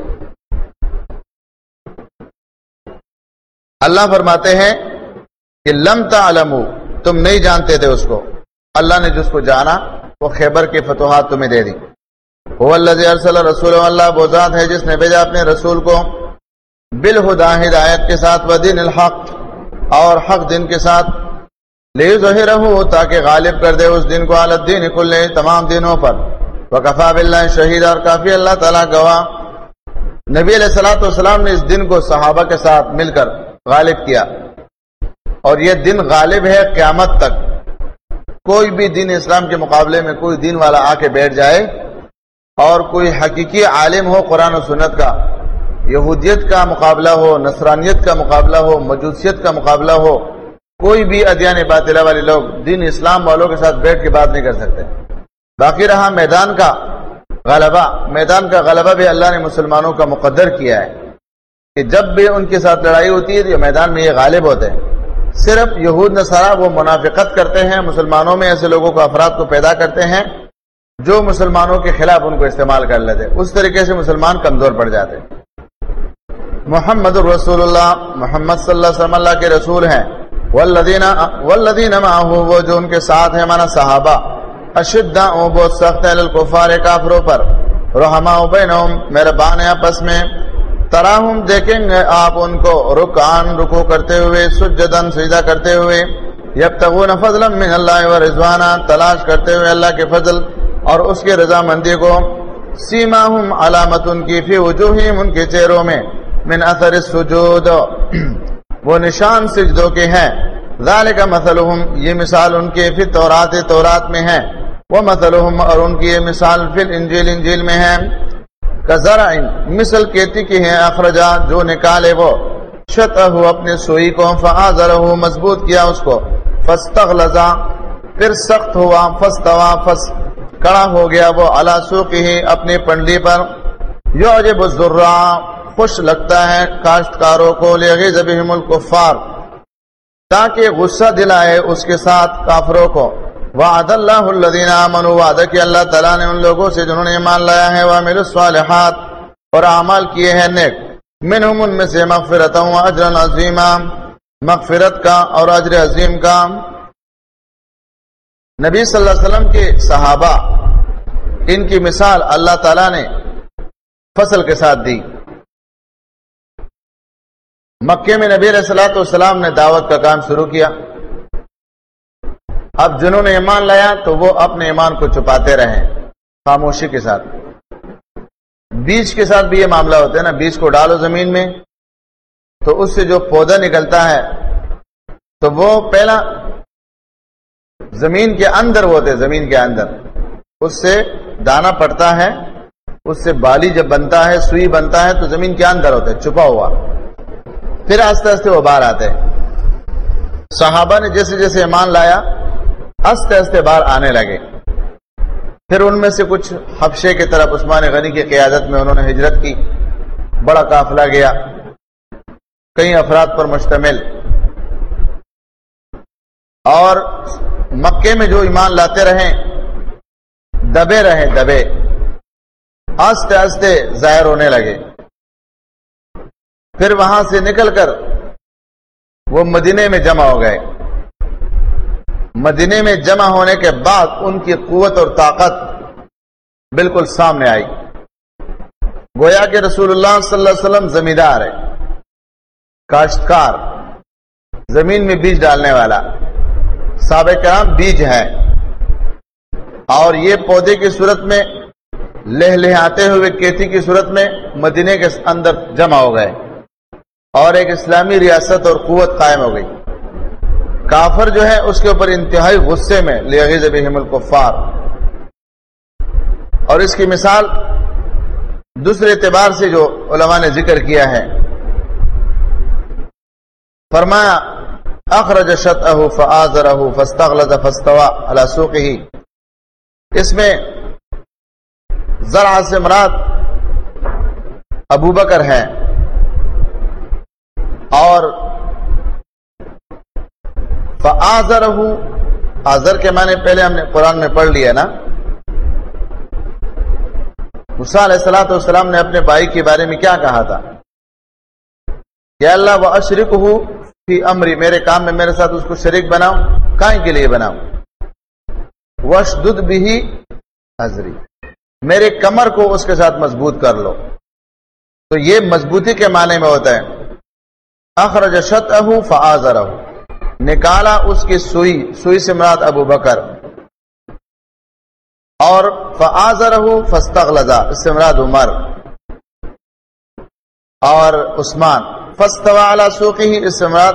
Speaker 1: اللہ فرماتے ہیں کہ لم تعلموا, تم نہیں جانتے تھے اس کو, اللہ نے جس کو جانا وہ خیبر کے فتوحات تمہیں دے دی. هو الذی ارسل رسولہ, اللہ وہ ذات ہے جس نے بھیجا اپنے رسول کو بالہدی, ہدایت کے ساتھ, ودین الحق, اور حق دین کے ساتھ, لیظہرہ, تاکہ غالب کر دے اس دن کو, علی الدین کلہ, تمام دینوں پر, وکفی باللہ شہیدا, اور کافی اللہ تعالیٰ گواہ. نبی علیہ الصلوۃ والسلام نے اس دن کو صحابہ کے ساتھ مل کر غالب کیا, اور یہ دن غالب ہے قیامت تک. کوئی بھی دین اسلام کے مقابلے میں کوئی دین والا آ کے بیٹھ جائے اور کوئی حقیقی عالم ہو قرآن و سنت کا, یہودیت کا مقابلہ ہو, نصرانیت کا مقابلہ ہو, مجوسیت کا مقابلہ ہو, کوئی بھی ادیان باطلہ والے لوگ دین اسلام والوں کے ساتھ بیٹھ کے بات نہیں کر سکتے. باقی رہا میدان کا غلبہ, میدان کا غلبہ بھی اللہ نے مسلمانوں کا مقدر کیا ہے کہ جب بھی ان کے ساتھ لڑائی ہوتی ہے تو میدان میں یہ غالب ہوتے ہیں. صرف یہود نصارہ وہ منافقت کرتے ہیں, مسلمانوں میں ایسے لوگوں کو, افراد کو پیدا کرتے ہیں جو مسلمانوں کے خلاف ان کو استعمال کر لیتے، اس طریقے سے مسلمان کمزور پڑ جاتے۔ محمد الرسول اللہ، محمد صلی اللہ علیہ وسلم اللہ کے رسول ہیں۔ والذین معہ، وہ جو ان کے ساتھ ہیں، مانا صحابہ، اشداء، بہت سخت ہے، للکفار، کافروں پر، رحماء بینہم، مہربان ہیں آپس میں، تراہم، دیکھیں گے آپ ان کو، رکعان، رکوع کرتے ہوئے، سجدن، سجدہ کرتے ہوئے، یبتغون فضلا من اللہ ورضوانا، تلاش کرتے ہوئے اللہ کے فضل اور اس کے رضامندی کو، سیماہم، علامت ان کی، فی وجوہہم، ان کے چہروں میں، من اثر السجود، وہ نشان سجدوں کے ہیں، ذالک مثلہم، یہ مثال ان کے، فی التوراۃ، تورات میں ہے، ومثلہم، اور ان کی یہ مثال، فی الانجیل، انجیل میں ہے، کزرع، مثل کھیتی کی ہے، اخرجا، جو نکالے وہ، شطہ، اپنے سوئی کو، فآزرہ، مضبوط کیا اس کو، فاستغلظا، پھر سخت ہوا، فاستوى، کڑا ہو گیا وہ، علی سوقہ، اپنی پنڈلی پر، یعجب الزراع، خوش لگتا ہے کاشتکاروں کو، لیغیظ بہم الکفار، تاکہ غصہ دلائے اس کے ساتھ کافروں کو، وعد اللہ الذین آمنوا، وعدہ کیا اللہ تعالیٰ نے ان لوگوں سے جنہوں نے ایمان لایا ہے، وعملوا الصالحات، اور اعمال کیے ہیں نیک، منہم، ان میں سے، مغفرتا و اجرا عظیما، مغفرت کا اور اجر عظیم کا۔ نبی صلی اللہ علیہ وسلم کے صحابہ، ان کی مثال اللہ تعالیٰ نے فصل کے ساتھ دی۔ مکے میں نبی علیہ الصلوۃ والسلام نے دعوت کا کام شروع کیا، اب جنہوں نے ایمان لایا تو وہ اپنے ایمان کو چھپاتے رہیں خاموشی کے ساتھ۔ بیج کے ساتھ بھی یہ معاملہ ہوتا ہے نا، بیج کو ڈالو زمین میں تو اس سے جو پودا نکلتا ہے تو وہ پہلا زمین کے اندر ہوتے، زمین کے اندر اس سے دانا پڑتا ہے، اس سے بالی جب بنتا ہے، سوئی بنتا ہے، تو زمین کے اندر ہوتا ہے چھپا ہوا، پھر آہستہ آہستہ وہ باہر آتے ہیں۔ صحابہ نے جیسے جیسے ایمان لایا، آہستہ آہستہ باہر آنے لگے۔ پھر ان میں سے کچھ حبشے کی طرف عثمان غنی کی قیادت میں انہوں نے ہجرت کی، بڑا قافلہ گیا، کئی افراد پر مشتمل، اور مکے میں جو ایمان لاتے رہے، دبے رہے، دبے، آہستہ آہستہ ظاہر ہونے لگے۔ پھر وہاں سے نکل کر وہ مدینے میں جمع ہو گئے۔ مدینے میں جمع ہونے کے بعد ان کی قوت اور طاقت بالکل سامنے آئی، گویا کہ رسول اللہ صلی اللہ علیہ وسلم زمیندار ہے، کاشتکار، زمین میں بیج ڈالنے والا، صحابہ کرام بیج ہے، اور یہ پودے کی صورت میں لہلہاتے ہوئے کھیتی کی صورت میں مدینے کے اندر جمع ہو گئے، اور ایک اسلامی ریاست اور قوت قائم ہو گئی۔ کافر جو ہے اس کے اوپر انتہائی غصے میں، لیغیظ بہم الکفار، اور اس کی مثال دوسرے اعتبار سے جو علماء نے ذکر کیا ہے، فرمایا اخرج شطأہ فآزرہ فاستغلظ فاستوى علی سوقہ، اس میں زرع سے مراد ابو بکر ہے، اور فآزرہ، آزر کے معنی پہلے ہم نے قرآن میں پڑھ لیا نا۔ موسیٰ علیہ الصلوۃ والسلام نے اپنے بھائی کے بارے میں کیا کہا تھا؟ یا اللہ واشرکہ فی امری، میرے کام میں میرے ساتھ اس کو شریک بناؤ، کائیں کے لیے بناؤ، واشدد بہ ازری، میرے کمر کو اس کے ساتھ مضبوط کر لو۔ تو یہ مضبوطی کے معنی میں ہوتا ہے۔ اخرج شطأہ فآزرہ، نکالا اس کی سوئی، سوئی سے مراد ابو بکر، اور فآزرہ فاستغلظ، اس سے مراد عمر اور عثمان، فاستوى علی سوقہ، اس سے مراد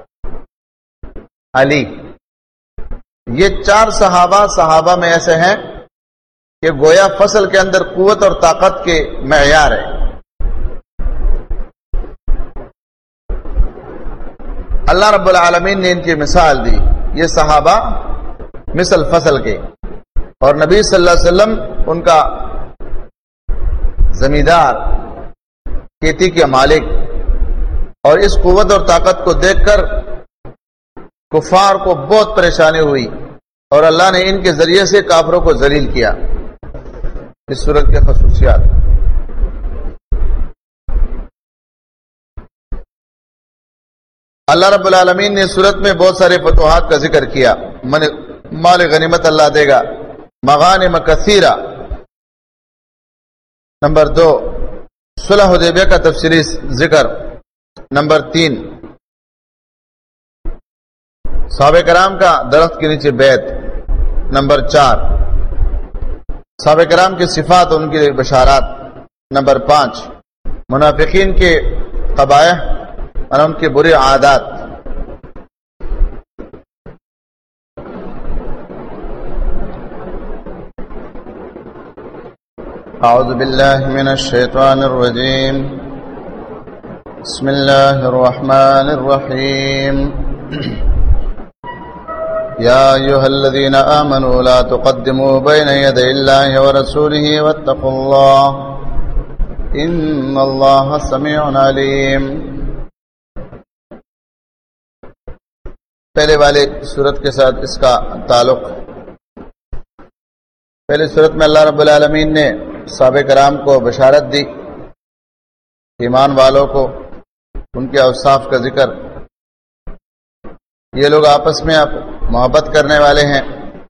Speaker 1: علی۔ یہ چار صحابہ میں ایسے ہیں کہ گویا فصل کے اندر قوت اور طاقت کے معیار ہے۔ اللہ رب العالمین نے ان کی مثال دی، یہ صحابہ مثل فصل کے، اور نبی صلی اللہ علیہ وسلم ان کا زمیندار، کھیتی کے مالک، اور اس قوت اور طاقت کو دیکھ کر کفار کو بہت پریشانی ہوئی، اور اللہ نے ان کے ذریعے سے کافروں کو ذلیل کیا۔ اس سورت کے خصوصیات. اللہ رب العالمین نے سورت میں بہت سارے فتوحات کا ذکر کیا. مال غنیمت اللہ دے گا، مغانم کثیرہ. نمبر 2 صلح حدیبیہ کا تفصیلی ذکر. نمبر 3 صحابہ کرام کا درخت کے نیچے بیعت. نمبر 4 صحابہ کرام کی صفات اور ان کی بشارات. نمبر 5 منافقین کے قبائح اور ان کے برے عادات. اعوذ باللہ من الشیطان الرجیم. بسم اللہ الرحمن الرحیم. یا ایھا الذین آمنوا لا تقدموا بین یدی اللہ ورسولہ واتقوا اللہ ان اللہ سمیع علیم. پہلے والے سورت کے ساتھ اس کا تعلق. پہلے سورت میں اللہ رب العالمین نے صحابہ کرام کو بشارت دی، ایمان والوں کو ان کے اوصاف کا ذکر. یہ لوگ آپس میں محبت کرنے والے ہیں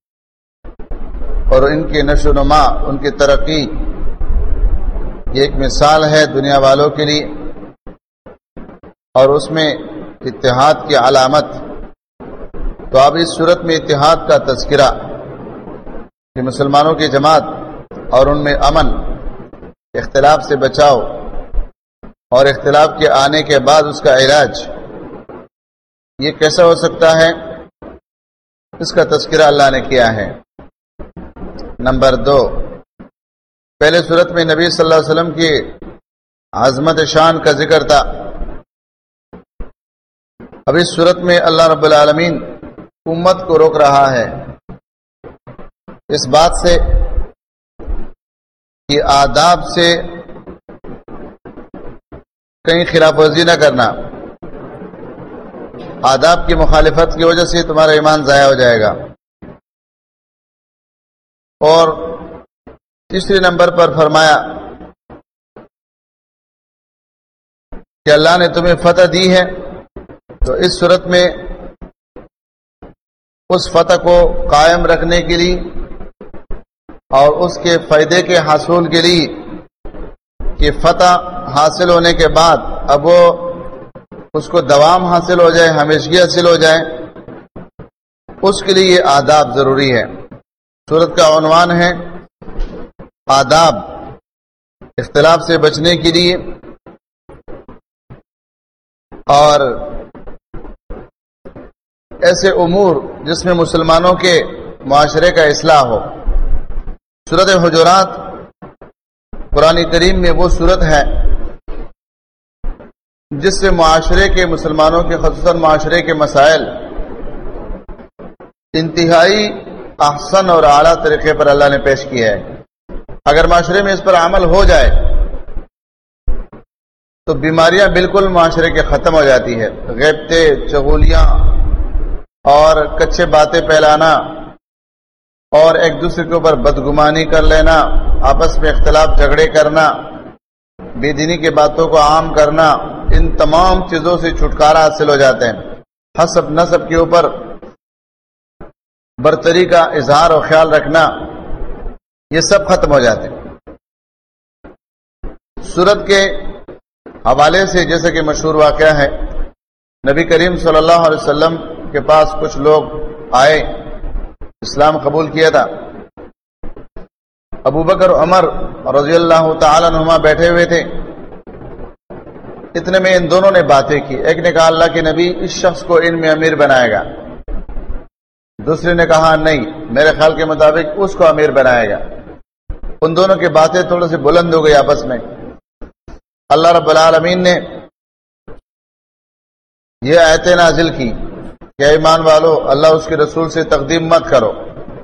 Speaker 1: اور ان کی نشو و نما، ان کی ترقی یہ ایک مثال ہے دنیا والوں کے لیے، اور اس میں اتحاد کی علامت. تو اب اس صورت میں اتحاد کا تذکرہ کہ مسلمانوں کی جماعت اور ان میں امن، اختلاف سے بچاؤ اور اختلاف کے آنے کے بعد اس کا علاج یہ کیسا ہو سکتا ہے، اس کا تذکرہ اللہ نے کیا ہے. نمبر 2 پہلے صورت میں نبی صلی اللہ علیہ وسلم کی عظمت شان کا ذکر تھا. اب اس صورت میں اللہ رب العالمین امت کو روک رہا ہے اس بات سے کہ آداب سے کہیں خلاف ورزی نہ کرنا. آداب کی مخالفت کی وجہ سے تمہارا ایمان ضائع ہو جائے گا. اور تیسرے نمبر پر فرمایا کہ اللہ نے تمہیں فتح دی ہے، تو اس صورت میں اس فتح کو قائم رکھنے کے لیے اور اس کے فائدے کے حصول کے لیے کہ فتح حاصل ہونے کے بعد اب وہ اس کو دوام حاصل ہو جائے، ہمیشگی حاصل ہو جائے، اس کے لیے یہ آداب ضروری ہے. سورت کا عنوان ہے آداب، اختلاف سے بچنے کے لیے اور ایسے امور جس میں مسلمانوں کے معاشرے کا اصلاح ہو. سورت حجرات قرآن کریم میں وہ سورت ہے جس سے معاشرے کے مسلمانوں کے خصوصاً معاشرے کے مسائل انتہائی احسن اور اعلیٰ طریقے پر اللہ نے پیش کیا ہے. اگر معاشرے میں اس پر عمل ہو جائے تو بیماریاں بالکل معاشرے کے ختم ہو جاتی ہے. غیبتیں، چغولیاں اور کچے باتیں پھیلانا اور ایک دوسرے کے اوپر بدگمانی کر لینا، آپس میں اختلاف جھگڑے کرنا، بے دینی کی باتوں کو عام کرنا، ان تمام چیزوں سے چھٹکارا حاصل ہو جاتے ہیں. حسب نسب کے اوپر برتری کا اظہار اور خیال رکھنا، یہ سب ختم ہو جاتے ہیں. سورت کے حوالے سے جیسے کہ مشہور واقعہ ہے، نبی کریم صلی اللہ علیہ وسلم کے پاس کچھ لوگ آئے، اسلام قبول کیا تھا. ابو بکر عمر رضی اللہ تعالی عنہما بیٹھے ہوئے تھے. اتنے میں ان دونوں نے باتیں کی. ایک نے کہا اللہ کے نبی اس شخص کو ان میں امیر بنائے گا. دوسرے نے کہا نہیں، میرے خیال کے مطابق اس کو امیر بنائے گا. ان دونوں کی باتیں تھوڑے سے بلند ہو گئی آپس میں. اللہ رب العالمین نے یہ آیتیں نازل کی کہ ایمان والو اللہ اس کے رسول سے تقدیم مت کرو.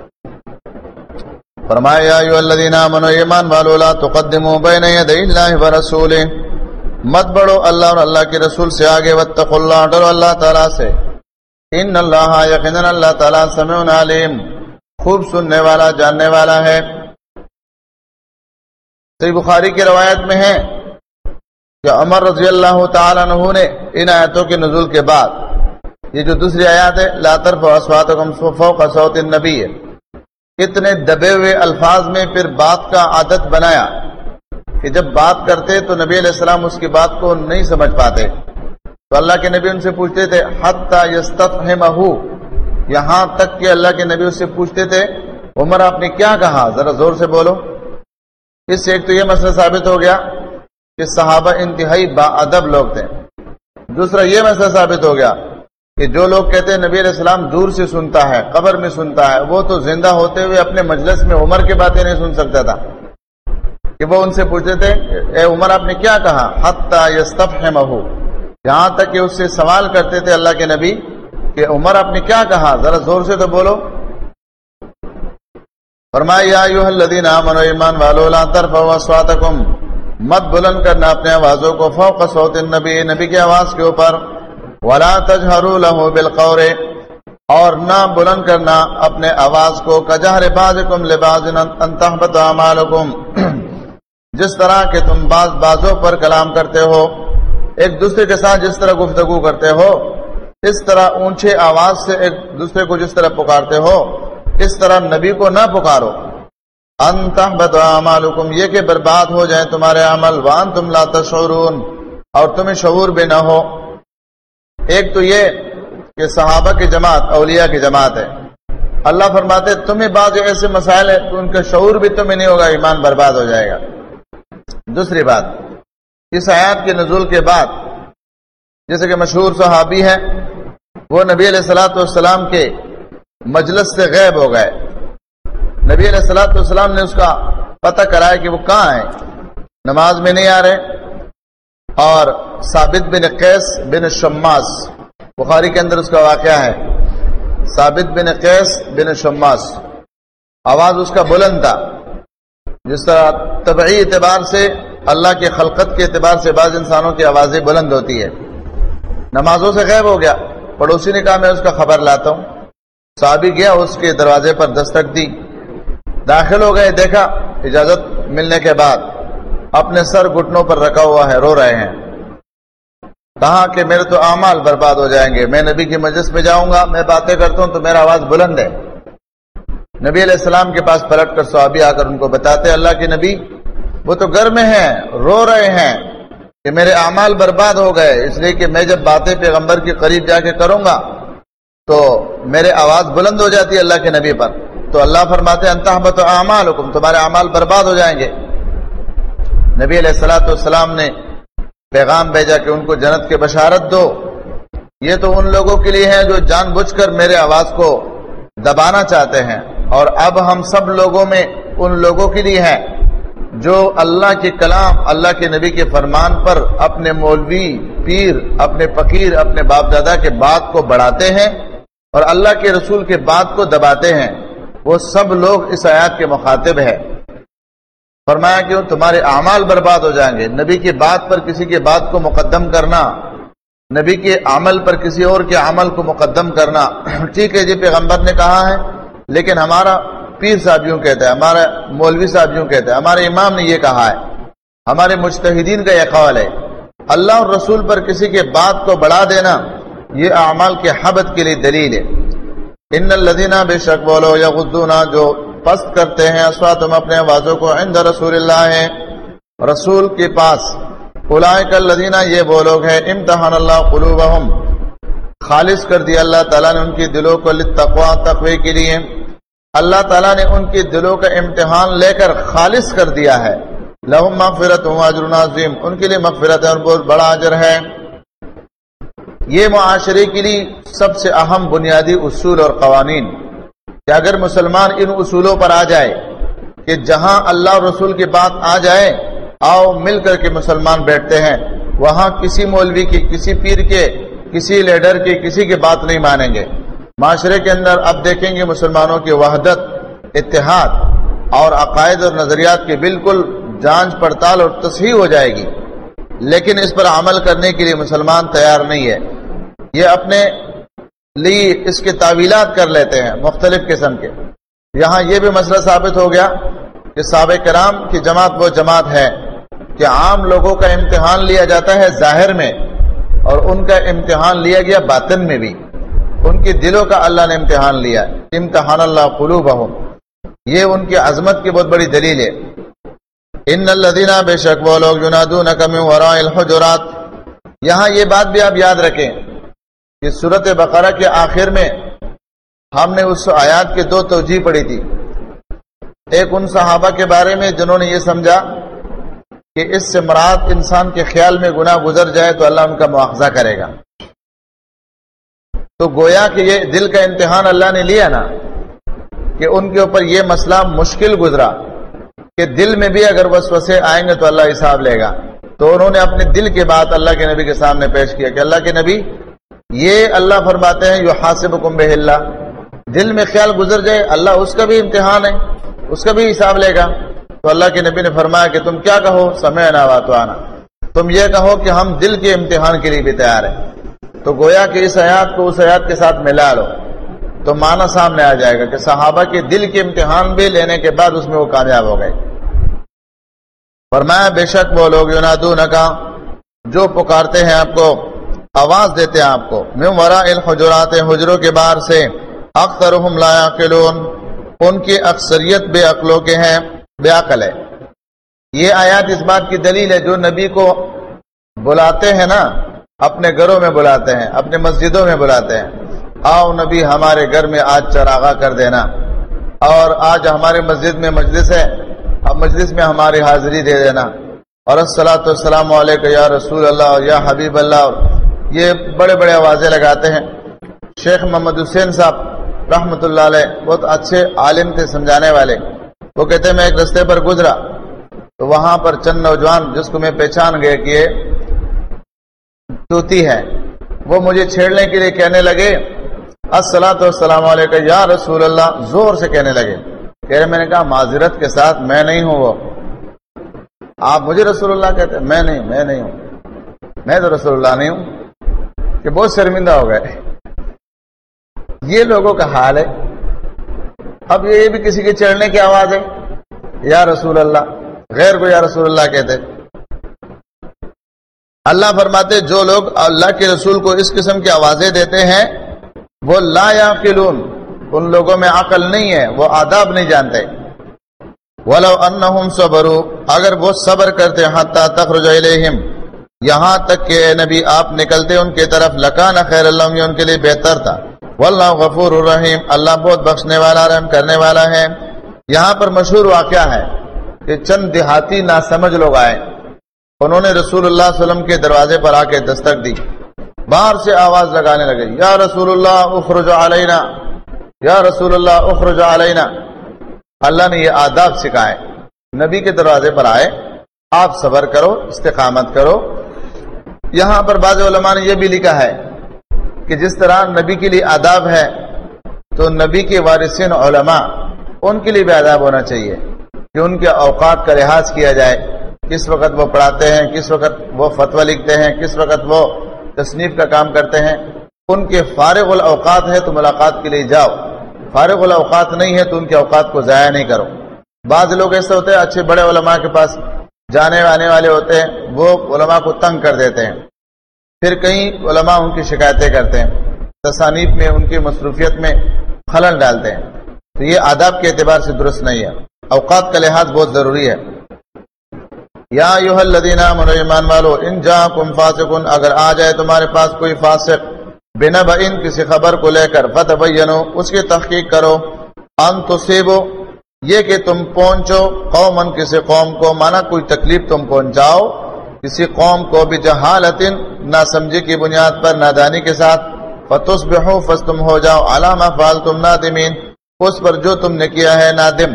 Speaker 1: فرمایا یا ایھا الذین آمنوا ایمان والو لا تقدموا بین یدی اللہ ورسولہ، مت بڑھو اللہ اور اللہ کے رسول سے آگے. واتقوا اللہ، ڈرو اللہ تعالیٰ سے. ان اللہ، یقیناً اللہ تعالیٰ سمیع علیم، خوب سننے والا جاننے والا ہے. صحیح بخاری کی روایت میں ہے کہ عمر رضی اللہ تعالیٰ عنہ نے ان آیتوں کے نزول کے بعد یہ جو دوسری آیات ہے لا ترفعوا اصواتکم فوق صوت النبی، اتنے دبے ہوئے الفاظ میں پھر بات کا عادت بنایا کہ جب بات کرتے تو نبی علیہ السلام اس کی بات کو نہیں سمجھ پاتے، تو اللہ کے نبی ان سے پوچھتے تھے حتی یستفہمہ، یہاں تک کہ اللہ کے نبی اس سے پوچھتے تھے عمر آپ نے کیا کہا، ذرا زور سے بولو۔ اس سے ایک تو یہ مسئلہ ثابت ہو گیا کہ صحابہ انتہائی با ادب لوگ تھے، دوسرا یہ مسئلہ ثابت ہو گیا کہ جو لوگ کہتے ہیں نبی علیہ السلام دور سے سنتا ہے، قبر میں سنتا ہے، وہ تو زندہ ہوتے ہوئے اپنے مجلس میں عمر کی باتیں نہیں سن سکتا تھا، کہ وہ ان سے پوچھتے تھے اے عمر آپ نے کیا کہا، حتی یستفہمہ، یہاں تک کہ اس سے سوال کرتے تھے اللہ کے نبی کہ عمر آپ نے کیا کہا، ذرا زور سے تو بولو۔ فرمایا یا ایھا الذین آمنوا، ایمان والو، لا ترفعوا اصواتکم، مت بلند کرنا اپنے آوازوں کو فوق صوت النبی، نبی کی آواز کے اوپر، ولا تجہروا لہ بالقول، اور نہ بلند کرنا اپنے آواز کو کجہر بعضکم لبعض ان تحبط اعمالکم، جس طرح کہ تم بعضوں پر کلام کرتے ہو، ایک دوسرے کے ساتھ جس طرح گفتگو کرتے ہو، اس طرح اونچے آواز سے ایک دوسرے کو جس طرح پکارتے ہو، اس طرح نبی کو نہ پکارو۔ ان تحبط اعمالکم، یہ کہ برباد ہو جائیں تمہارے عمل، وانتم لا تشعرون، اور تمہیں شعور بھی نہ ہو۔ ایک تو یہ کہ صحابہ کی جماعت اولیاء کی جماعت ہے، اللہ فرماتے تمہیں بعض ایسے مسائل ہیں تو ان کا شعور بھی تمہیں نہیں ہوگا، ایمان برباد ہو جائے گا۔ دوسری بات، اس آیات کے نزول کے بعد جیسے کہ مشہور صحابی ہے وہ نبی علیہ الصلوۃ والسلام کے مجلس سے غائب ہو گئے، نبی علیہ الصلوۃ والسلام نے اس کا پتہ کرایا کہ وہ کہاں ہیں، نماز میں نہیں آ رہے، اور ثابت بن قیس بن شماس، بخاری کے اندر اس کا واقعہ ہے، ثابت بن قیس بن شماس، آواز اس کا بلند تھا، جس طرح طبعی اعتبار سے اللہ کے خلقت کے اعتبار سے بعض انسانوں کی آوازیں بلند ہوتی ہے، نمازوں سے غائب ہو گیا۔ پڑوسی نے کہا میں اس کا خبر لاتا ہوں، صحابی گیا، اس کے دروازے پر دستک دی، داخل ہو گئے، دیکھا اجازت ملنے کے بعد اپنے سر گھٹنوں پر رکھا ہوا ہے، رو رہے ہیں، کہا کہ میرے تو اعمال برباد ہو جائیں گے، میں نبی کی مجلس میں جاؤں گا، میں باتیں کرتا ہوں تو میرا آواز بلند ہے۔ نبی علیہ السلام کے پاس پلٹ کر صحابی آ کر ان کو بتاتے اللہ کے نبی وہ تو گھر میں ہیں، رو رہے ہیں کہ میرے اعمال برباد ہو گئے، اس لیے کہ میں جب باتیں پیغمبر کے قریب جا کے کروں گا تو میرے آواز بلند ہو جاتی ہے اللہ کے نبی پر، تو اللہ فرماتے ان تحبط اعمالکم، تمہارے اعمال برباد ہو جائیں گے۔ نبی علیہ الصلوۃ والسلام نے پیغام بھیجا کہ ان کو جنت کی بشارت دو، یہ تو ان لوگوں کے لیے ہے جو جان بوجھ کر میرے آواز کو دبانا چاہتے ہیں، اور اب ہم سب لوگوں میں ان لوگوں کے لیے ہے جو اللہ کے کلام، اللہ کے نبی کے فرمان پر اپنے مولوی، پیر، اپنے فقیر، اپنے باپ دادا کے بات کو بڑھاتے ہیں اور اللہ کے رسول کے بات کو دباتے ہیں، وہ سب لوگ اس آیات کے مخاطب ہے۔ فرمایا کہ تمہارے اعمال برباد ہو جائیں گے، نبی کی بات پر کسی کی بات کو مقدم کرنا، نبی کے عمل پر کسی اور کے عمل کو مقدم کرنا، ٹھیک ہے جی پیغمبر نے کہا ہے، لیکن ہمارا پیر صاحب یوں کہتا ہے، ہمارا مولوی صاحب یوں کہتا ہے، ہمارے امام نے یہ کہا ہے، ہمارے مجتہدین کا یہ قول ہے۔ اللہ اور رسول پر کسی کے بات کو بڑھا دینا یہ اعمال کے حبط کے لیے دلیل ہے۔ ان الذین، بے شک وہ لوگ، یغضون، جو پست کرتے ہیں، اصواتہم، اپنے آوازوں کو، عند رسول اللہ، رسول کے پاس، اولئک الذین، یہ وہ لوگ ہیں، امتحن اللہ قلوبہم، خالص کر دیا اللہ تعالیٰ نے ان کی دلوں کو، للتقوی، تقوی کے لیے، اللہ تعالیٰ نے ان کے دلوں کا امتحان لے کر خالص کر دیا ہے۔ لہم مغفرۃ و اجر عظیم، ان کے لیے مغفرت ہے اور بہت بڑا اجر ہے۔ یہ معاشرے کے لیے سب سے اہم بنیادی اصول اور قوانین کہ اگر مسلمان ان اصولوں پر آ جائے کہ جہاں اللہ اور رسول کی بات آ جائے، آؤ مل کر کے مسلمان بیٹھتے ہیں، وہاں کسی مولوی کی، کسی پیر کے، کسی لیڈر کی، کسی کی بات نہیں مانیں گے۔ معاشرے کے اندر اب دیکھیں گے مسلمانوں کی وحدت، اتحاد اور عقائد اور نظریات کی بالکل جانچ پڑتال اور تصحیح ہو جائے گی، لیکن اس پر عمل کرنے کے لیے مسلمان تیار نہیں ہے۔ یہ اپنے لیے اس کے تعویلات کر لیتے ہیں مختلف قسم کے۔ یہاں یہ بھی مسئلہ ثابت ہو گیا کہ صحابہ کرام کی جماعت وہ جماعت ہے کہ عام لوگوں کا امتحان لیا جاتا ہے ظاہر میں، اور ان کا امتحان لیا گیا باطن میں بھی، ان کے دلوں کا اللہ نے امتحان لیا، امتحان اللہ قلوبہم، یہ ان کی عظمت کی بہت بڑی دلیل ہے۔ ان الذین، بے شک وہ لوگ، ینادونک من وراء الحجرات، یہاں یہ بات بھی آپ یاد رکھیں کہ سورۃ بقرہ کے آخر میں ہم نے اس آیات کے دو توجیہ پڑھی تھی، ایک ان صحابہ کے بارے میں جنہوں نے یہ سمجھا کہ اس سے مراد انسان کے خیال میں گناہ گزر جائے تو اللہ ان کا مواخذہ کرے گا، تو گویا کہ یہ دل کا امتحان اللہ نے لیا نا، کہ ان کے اوپر یہ مسئلہ مشکل گزرا کہ دل میں بھی اگر وسوسے آئیں گے تو اللہ حساب لے گا، تو انہوں نے اپنے دل کی بات اللہ کے نبی کے سامنے پیش کیا کہ اللہ کے نبی، یہ اللہ فرماتے ہیں یحاسبکم بہ اللہ، دل میں خیال گزر جائے اللہ اس کا بھی امتحان ہے، اس کا بھی حساب لے گا۔ تو اللہ کے نبی نے فرمایا کہ تم کیا کہو، سمعنا واطعنا، تم یہ کہو کہ ہم دل کے امتحان کے لیے بھی تیار ہیں۔ تو گویا کہ اس آیات کو اس آیات کے ساتھ ملا لو تو معنی سامنے آ جائے گا کہ صحابہ کے دل کے امتحان بھی لینے کے بعد اس میں وہ کامیاب ہو گئے۔ فرمایا بے شک وہ لوگ، ینادونکا، جو پکارتے ہیں آپ کو، آواز دیتے ہیں آپ کو، من وراء الحجرات، حجروں کے باہر سے، اکثرهم لا یعقلون، ان کی اکثریت بے عقلوں کے ہیں، بے عقل ہے۔ یہ آیات اس بات کی دلیل ہے، جو نبی کو بلاتے ہیں نا، اپنے گھروں میں بلاتے ہیں، اپنے مسجدوں میں بلاتے ہیں، آؤ نبی ہمارے گھر میں آج چراغاں کر دینا، اور آج ہمارے مسجد میں مجلس ہے، اب مجلس میں ہماری حاضری دے دینا، اور الصلاۃ والسلام علیک یا رسول اللہ اور یا حبیب اللہ، یہ بڑے بڑے آوازیں لگاتے ہیں۔ شیخ محمد حسین صاحب رحمۃ اللہ علیہ بہت اچھے عالم تھے، سمجھانے والے، وہ کہتے ہیں میں ایک رستے پر گزرا تو وہاں پر چند نوجوان جس کو میں پہچان گئے کہ یہ طوطی ہے، وہ مجھے چھیڑنے کے لیے کہنے لگے الصلاۃ والسلام علیک یا رسول اللہ، زور سے کہنے لگے، کہہ رہے، میں نے کہا معذرت کے ساتھ میں نہیں ہوں، وہ آپ مجھے رسول اللہ کہتے ہیں، میں نہیں ہوں، میں تو رسول اللہ نہیں ہوں، کہ بہت شرمندہ ہو گئے۔ یہ لوگوں کا حال ہے۔ اب یہ بھی کسی کے چڑھنے کی آواز ہے، یا رسول اللہ، غیر کو یا رسول اللہ کہتے۔ اللہ فرماتے جو لوگ اللہ کے رسول کو اس قسم کی آوازیں دیتے ہیں وہ لا یعقلون، ان لوگوں میں عقل نہیں ہے، وہ آداب نہیں جانتے۔ ولو انہم صبروا، اگر وہ صبر کرتے حتی تخرج الیہم، یہاں تک کہ اے نبی آپ نکلتے ان کی طرف، لکان خیر لہم، یہ ان کے لیے بہتر تھا۔ واللہ غفور الرحیم، اللہ بہت بخشنے والا، رحم کرنے والا ہے۔ یہاں پر مشہور واقعہ ہے کہ چند دیہاتی ناسمجھ لوگ آئے، انہوں نے رسول اللہ صلی اللہ علیہ وسلم کے دروازے پر آ کے دستک دی، باہر سے آواز لگانے لگے، یا رسول اللہ اخرج علینا، یا رسول اللہ اخرج علینا۔ اللہ نے یہ آداب سکھائے، نبی کے دروازے پر آئے، آپ صبر کرو، استقامت کرو۔ یہاں پر بعض علماء نے یہ بھی لکھا ہے کہ جس طرح نبی کے لیے آداب ہے تو نبی کے وارثین علماء، ان کے لیے بھی آداب ہونا چاہیے کہ ان کے اوقات کا لحاظ کیا جائے، کس وقت وہ پڑھاتے ہیں، کس وقت وہ فتویٰ لکھتے ہیں، کس وقت وہ تصنیف کا کام کرتے ہیں۔ ان کے فارغ الاوقات ہے تو ملاقات کے لیے جاؤ، فارغ الاوقات نہیں ہے تو ان کے اوقات کو ضائع نہیں کرو۔ بعض لوگ ایسے ہوتے ہیں اچھے بڑے علماء کے پاس جانے آنے والے ہوتے ہیں، وہ علماء کو تنگ کر دیتے ہیں، پھر کئی علماء ان کی شکایتیں کرتے ہیں، تصانیف میں ان کی مصروفیت میں خلل ڈالتے ہیں، تو یہ آداب کے اعتبار سے درست نہیں ہے۔ اوقات کا لحاظ بہت ضروری ہے۔ یا ایھا الذین آمنوا، ایمان والو، ان جاءکم فاسق، اگر آ جائے تمہارے پاس کوئی فاسق، بنبأ، کسی خبر کو لے کر، فتبینوا، اس کی تحقیق کرو، ان تصیبوا، یہ کہ تم پہنچو، قومن، کسی قوم کو، مانا کوئی تکلیف تم پہنچاؤ کسی قوم کو، بجہالت، نہ سمجھی کی بنیاد پر، نادانی کے ساتھ، فتصبحوا، پس تم ہو جاؤ، علی ما فعلتم نادمین، اس پر جو تم نے کیا ہے نادم۔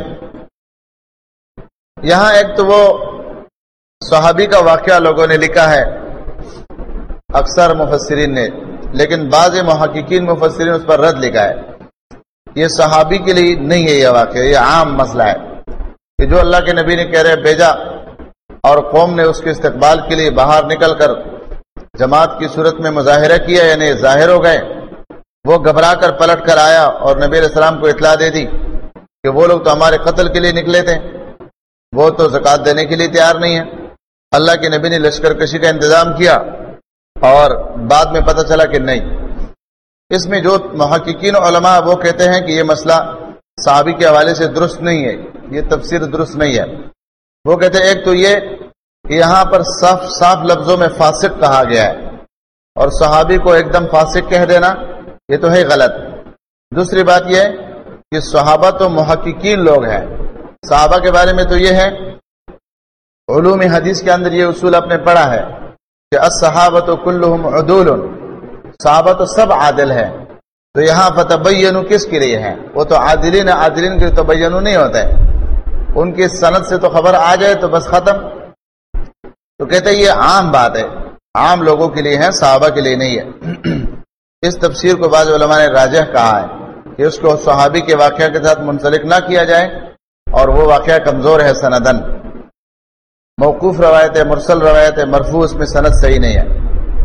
Speaker 1: یہاں ایک تو وہ صحابی کا واقعہ لوگوں نے لکھا ہے، اکثر مفسرین نے، لیکن بعض محققین مفسرین اس پر رد لکھا ہے۔ یہ صحابی کے لیے نہیں ہے یہ واقعہ، یہ عام مسئلہ ہے کہ جو اللہ کے نبی نے کہہ رہے بھیجا اور قوم نے اس کے استقبال کے لیے باہر نکل کر جماعت کی صورت میں مظاہرہ کیا، یعنی ظاہر ہو گئے، وہ گھبرا کر پلٹ کر آیا اور نبی علیہ السلام کو اطلاع دے دی کہ وہ لوگ تو ہمارے قتل کے لیے نکلے تھے، وہ تو زکوٰۃ دینے کے لیے تیار نہیں ہے۔ اللہ کے نبی نے لشکر کشی کا انتظام کیا اور بعد میں پتہ چلا کہ نہیں۔ اس میں جو محققین علماء وہ کہتے ہیں کہ یہ مسئلہ صحابی کے حوالے سے درست نہیں ہے، یہ تفسیر درست نہیں ہے۔ وہ کہتے ہیں ایک تو یہ کہ یہاں پر صاف لفظوں میں فاسق کہا گیا ہے، اور صحابی کو ایک دم فاسق کہہ دینا یہ تو ہے غلط۔ دوسری بات یہ کہ صحابہ تو محققین لوگ ہیں، صحابہ کے بارے میں تو یہ ہے، علوم حدیث کے اندر یہ اصول آپ نے پڑھا ہے کہ الصحابۃ کلہم عدول، صحابہ تو سب عادل ہیں۔ تو یہاں فتبینوا کس کے لیے ہے؟ وہ تو عادلین کے تبینوا نہیں ہوتا ہے، ان کی سند سے تو خبر آ جائے تو بس ختم۔ تو کہتے ہیں یہ عام بات ہے، عام لوگوں کے لیے ہے، صحابہ کے لیے نہیں ہے۔ اس تفسیر کو بعض علماء نے راجح کہا ہے کہ اس کو صحابی کے واقعہ کے ساتھ منسلک نہ کیا جائے، اور وہ واقعہ کمزور ہے سندن، موقوف روایت ہے، مرسل روایت ہے، مرفوع اس میں سند صحیح نہیں ہے۔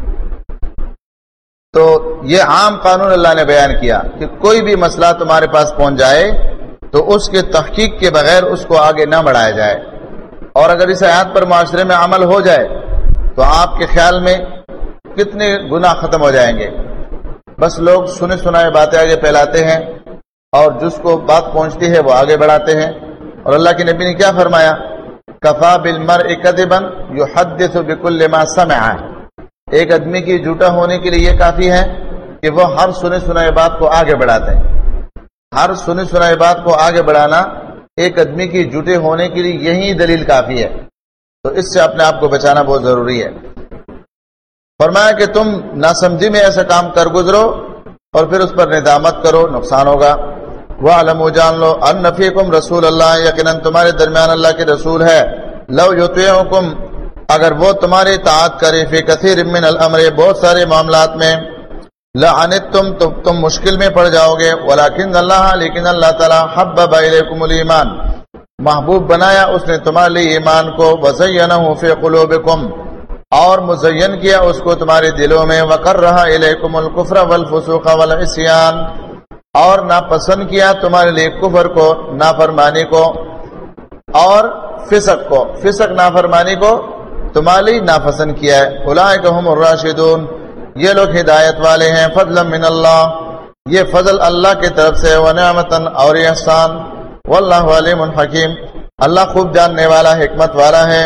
Speaker 1: تو یہ عام قانون اللہ نے بیان کیا کہ کوئی بھی مسئلہ تمہارے پاس پہنچ جائے تو اس کے تحقیق کے بغیر اس کو آگے نہ بڑھایا جائے، اور اگر اس آیات پر معاشرے میں عمل ہو جائے تو آپ کے خیال میں کتنے گناہ ختم ہو جائیں گے۔ بس لوگ سنے سنائے باتیں آگے پھیلاتے ہیں، اور جس کو بات پہنچتی ہے وہ آگے بڑھاتے ہیں۔ اور اللہ کے نبی نے کیا فرمایا؟ کفا بالمرء کذبا یحدث بکل ما سمع، ایک آدمی کی جھوٹا ہونے کے لیے یہ کافی ہے کہ وہ ہر سنے سنائے بات کو آگے بڑھاتے ہیں۔ ہر سنے سنائے بات کو آگے بڑھانا ایک آدمی کی جھوٹے ہونے کے لیے یہی دلیل کافی ہے۔ تو اس سے اپنے آپ کو بچانا بہت ضروری ہے۔ فرمایا کہ تم ناسمجھی میں ایسا کام کر گزرو اور پھر اس پر ندامت کرو، نقصان ہوگا۔ وَاعْلَمُوا جان لو ان فیکم رسول اللہ، یقیناً تمہارے درمیان اللہ کے رسول ہے، لو یطیعکم اگر وہ تمہاری اطاعت کرے، فی کثیر من الامر بہت سارے معاملات میں، لعنتم تو تم مشکل میں پڑ جاؤ گے، ولکن اللہ لیکن اللہ تعالی حبب الیکم الایمان محبوب بنایا اس نے تمہارے لیے ایمان کو، وزینہ فی قلوبکم اور مزین کیا اس کو تمہارے دلوں میں، وکرہ الیکم الکفر والفسوق والعصیان اور ناپسند کیا تمہارے لیے کفر کو، نافرمانی کو اور فسق کو، فسق نافرمانی کو تمہارے لیے ناپسند کیا ہے۔ اولئک هم الراشدون، یہ لوگ ہدایت والے ہیں، فضلا من اللہ یہ فضل اللہ کی طرف سے، ونعمتا اور احسان، واللہ علیم حکیم اللہ خوب جاننے والا حکمت والا ہے۔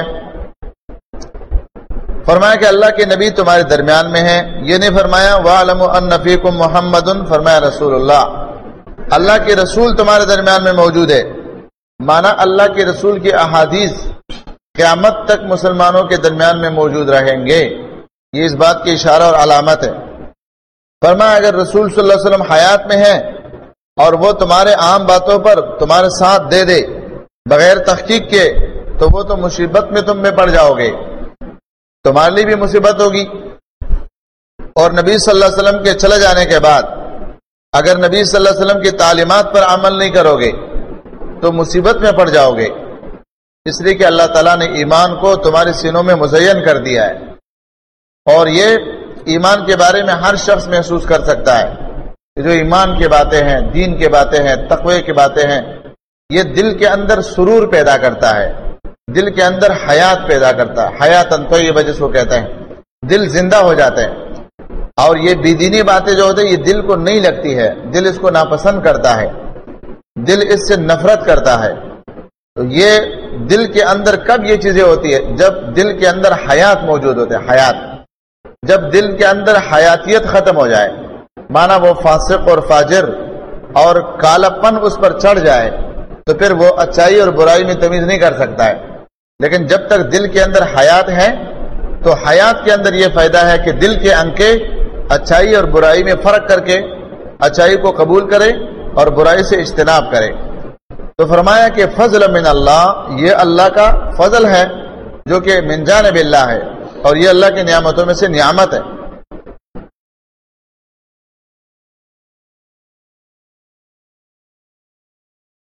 Speaker 1: فرمایا کہ اللہ کے نبی تمہارے درمیان میں ہیں، یہ نہیں فرمایا وَاعْلَمُوا أَنَّ فِيكُم مُحَمَّدٌ، فرمایا رسول اللہ کے رسول تمہارے درمیان میں موجود ہے، مانا اللہ کے رسول کی احادیث قیامت تک مسلمانوں کے درمیان میں موجود رہیں گے، یہ اس بات کی اشارہ اور علامت ہے۔ فرمایا اگر رسول صلی اللہ علیہ وسلم حیات میں ہیں اور وہ تمہارے عام باتوں پر تمہارے ساتھ دے دے بغیر تحقیق کے، تو وہ تو مصیبت میں تم میں پڑ جاؤ گے، تمہارے لیے بھی مصیبت ہوگی۔ اور نبی صلی اللہ علیہ وسلم کے چلے جانے کے بعد اگر نبی صلی اللہ علیہ وسلم کی تعلیمات پر عمل نہیں کرو گے تو مصیبت میں پڑ جاؤ گے، اس لیے کہ اللہ تعالیٰ نے ایمان کو تمہارے سینوں میں مزین کر دیا ہے، اور یہ ایمان کے بارے میں ہر شخص محسوس کر سکتا ہے کہ جو ایمان کی باتیں ہیں، دین کی باتیں ہیں، تقوی کی باتیں ہیں، یہ دل کے اندر سرور پیدا کرتا ہے، دل کے اندر حیات پیدا کرتا ہے، حیاتن طیبہ جس کو کہتے ہیں، دل زندہ ہو جاتے ہیں۔ اور یہ بے دینی باتیں جو ہوتے ہیں یہ دل کو نہیں لگتی ہے، دل اس کو ناپسند کرتا ہے، دل اس سے نفرت کرتا ہے۔ تو یہ دل کے اندر کب یہ چیزیں ہوتی ہے؟ جب دل کے اندر حیات موجود ہوتے ہیں، حیات جب دل کے اندر حیاتیت ختم ہو جائے، مانا وہ فاسق اور فاجر اور کالپن اس پر چڑھ جائے، تو پھر وہ اچائی اور برائی میں تمیز نہیں کر سکتا ہے۔ لیکن جب تک دل کے اندر حیات ہے تو حیات کے اندر یہ فائدہ ہے کہ دل کے انکے اچائی اور برائی میں فرق کر کے اچائی کو قبول کرے اور برائی سے اجتناب کرے۔ تو فرمایا کہ فضل من اللہ، یہ اللہ کا فضل ہے جو کہ من جانب اللہ ہے، اور یہ اللہ کی نعمتوں میں سے نعمت ہے۔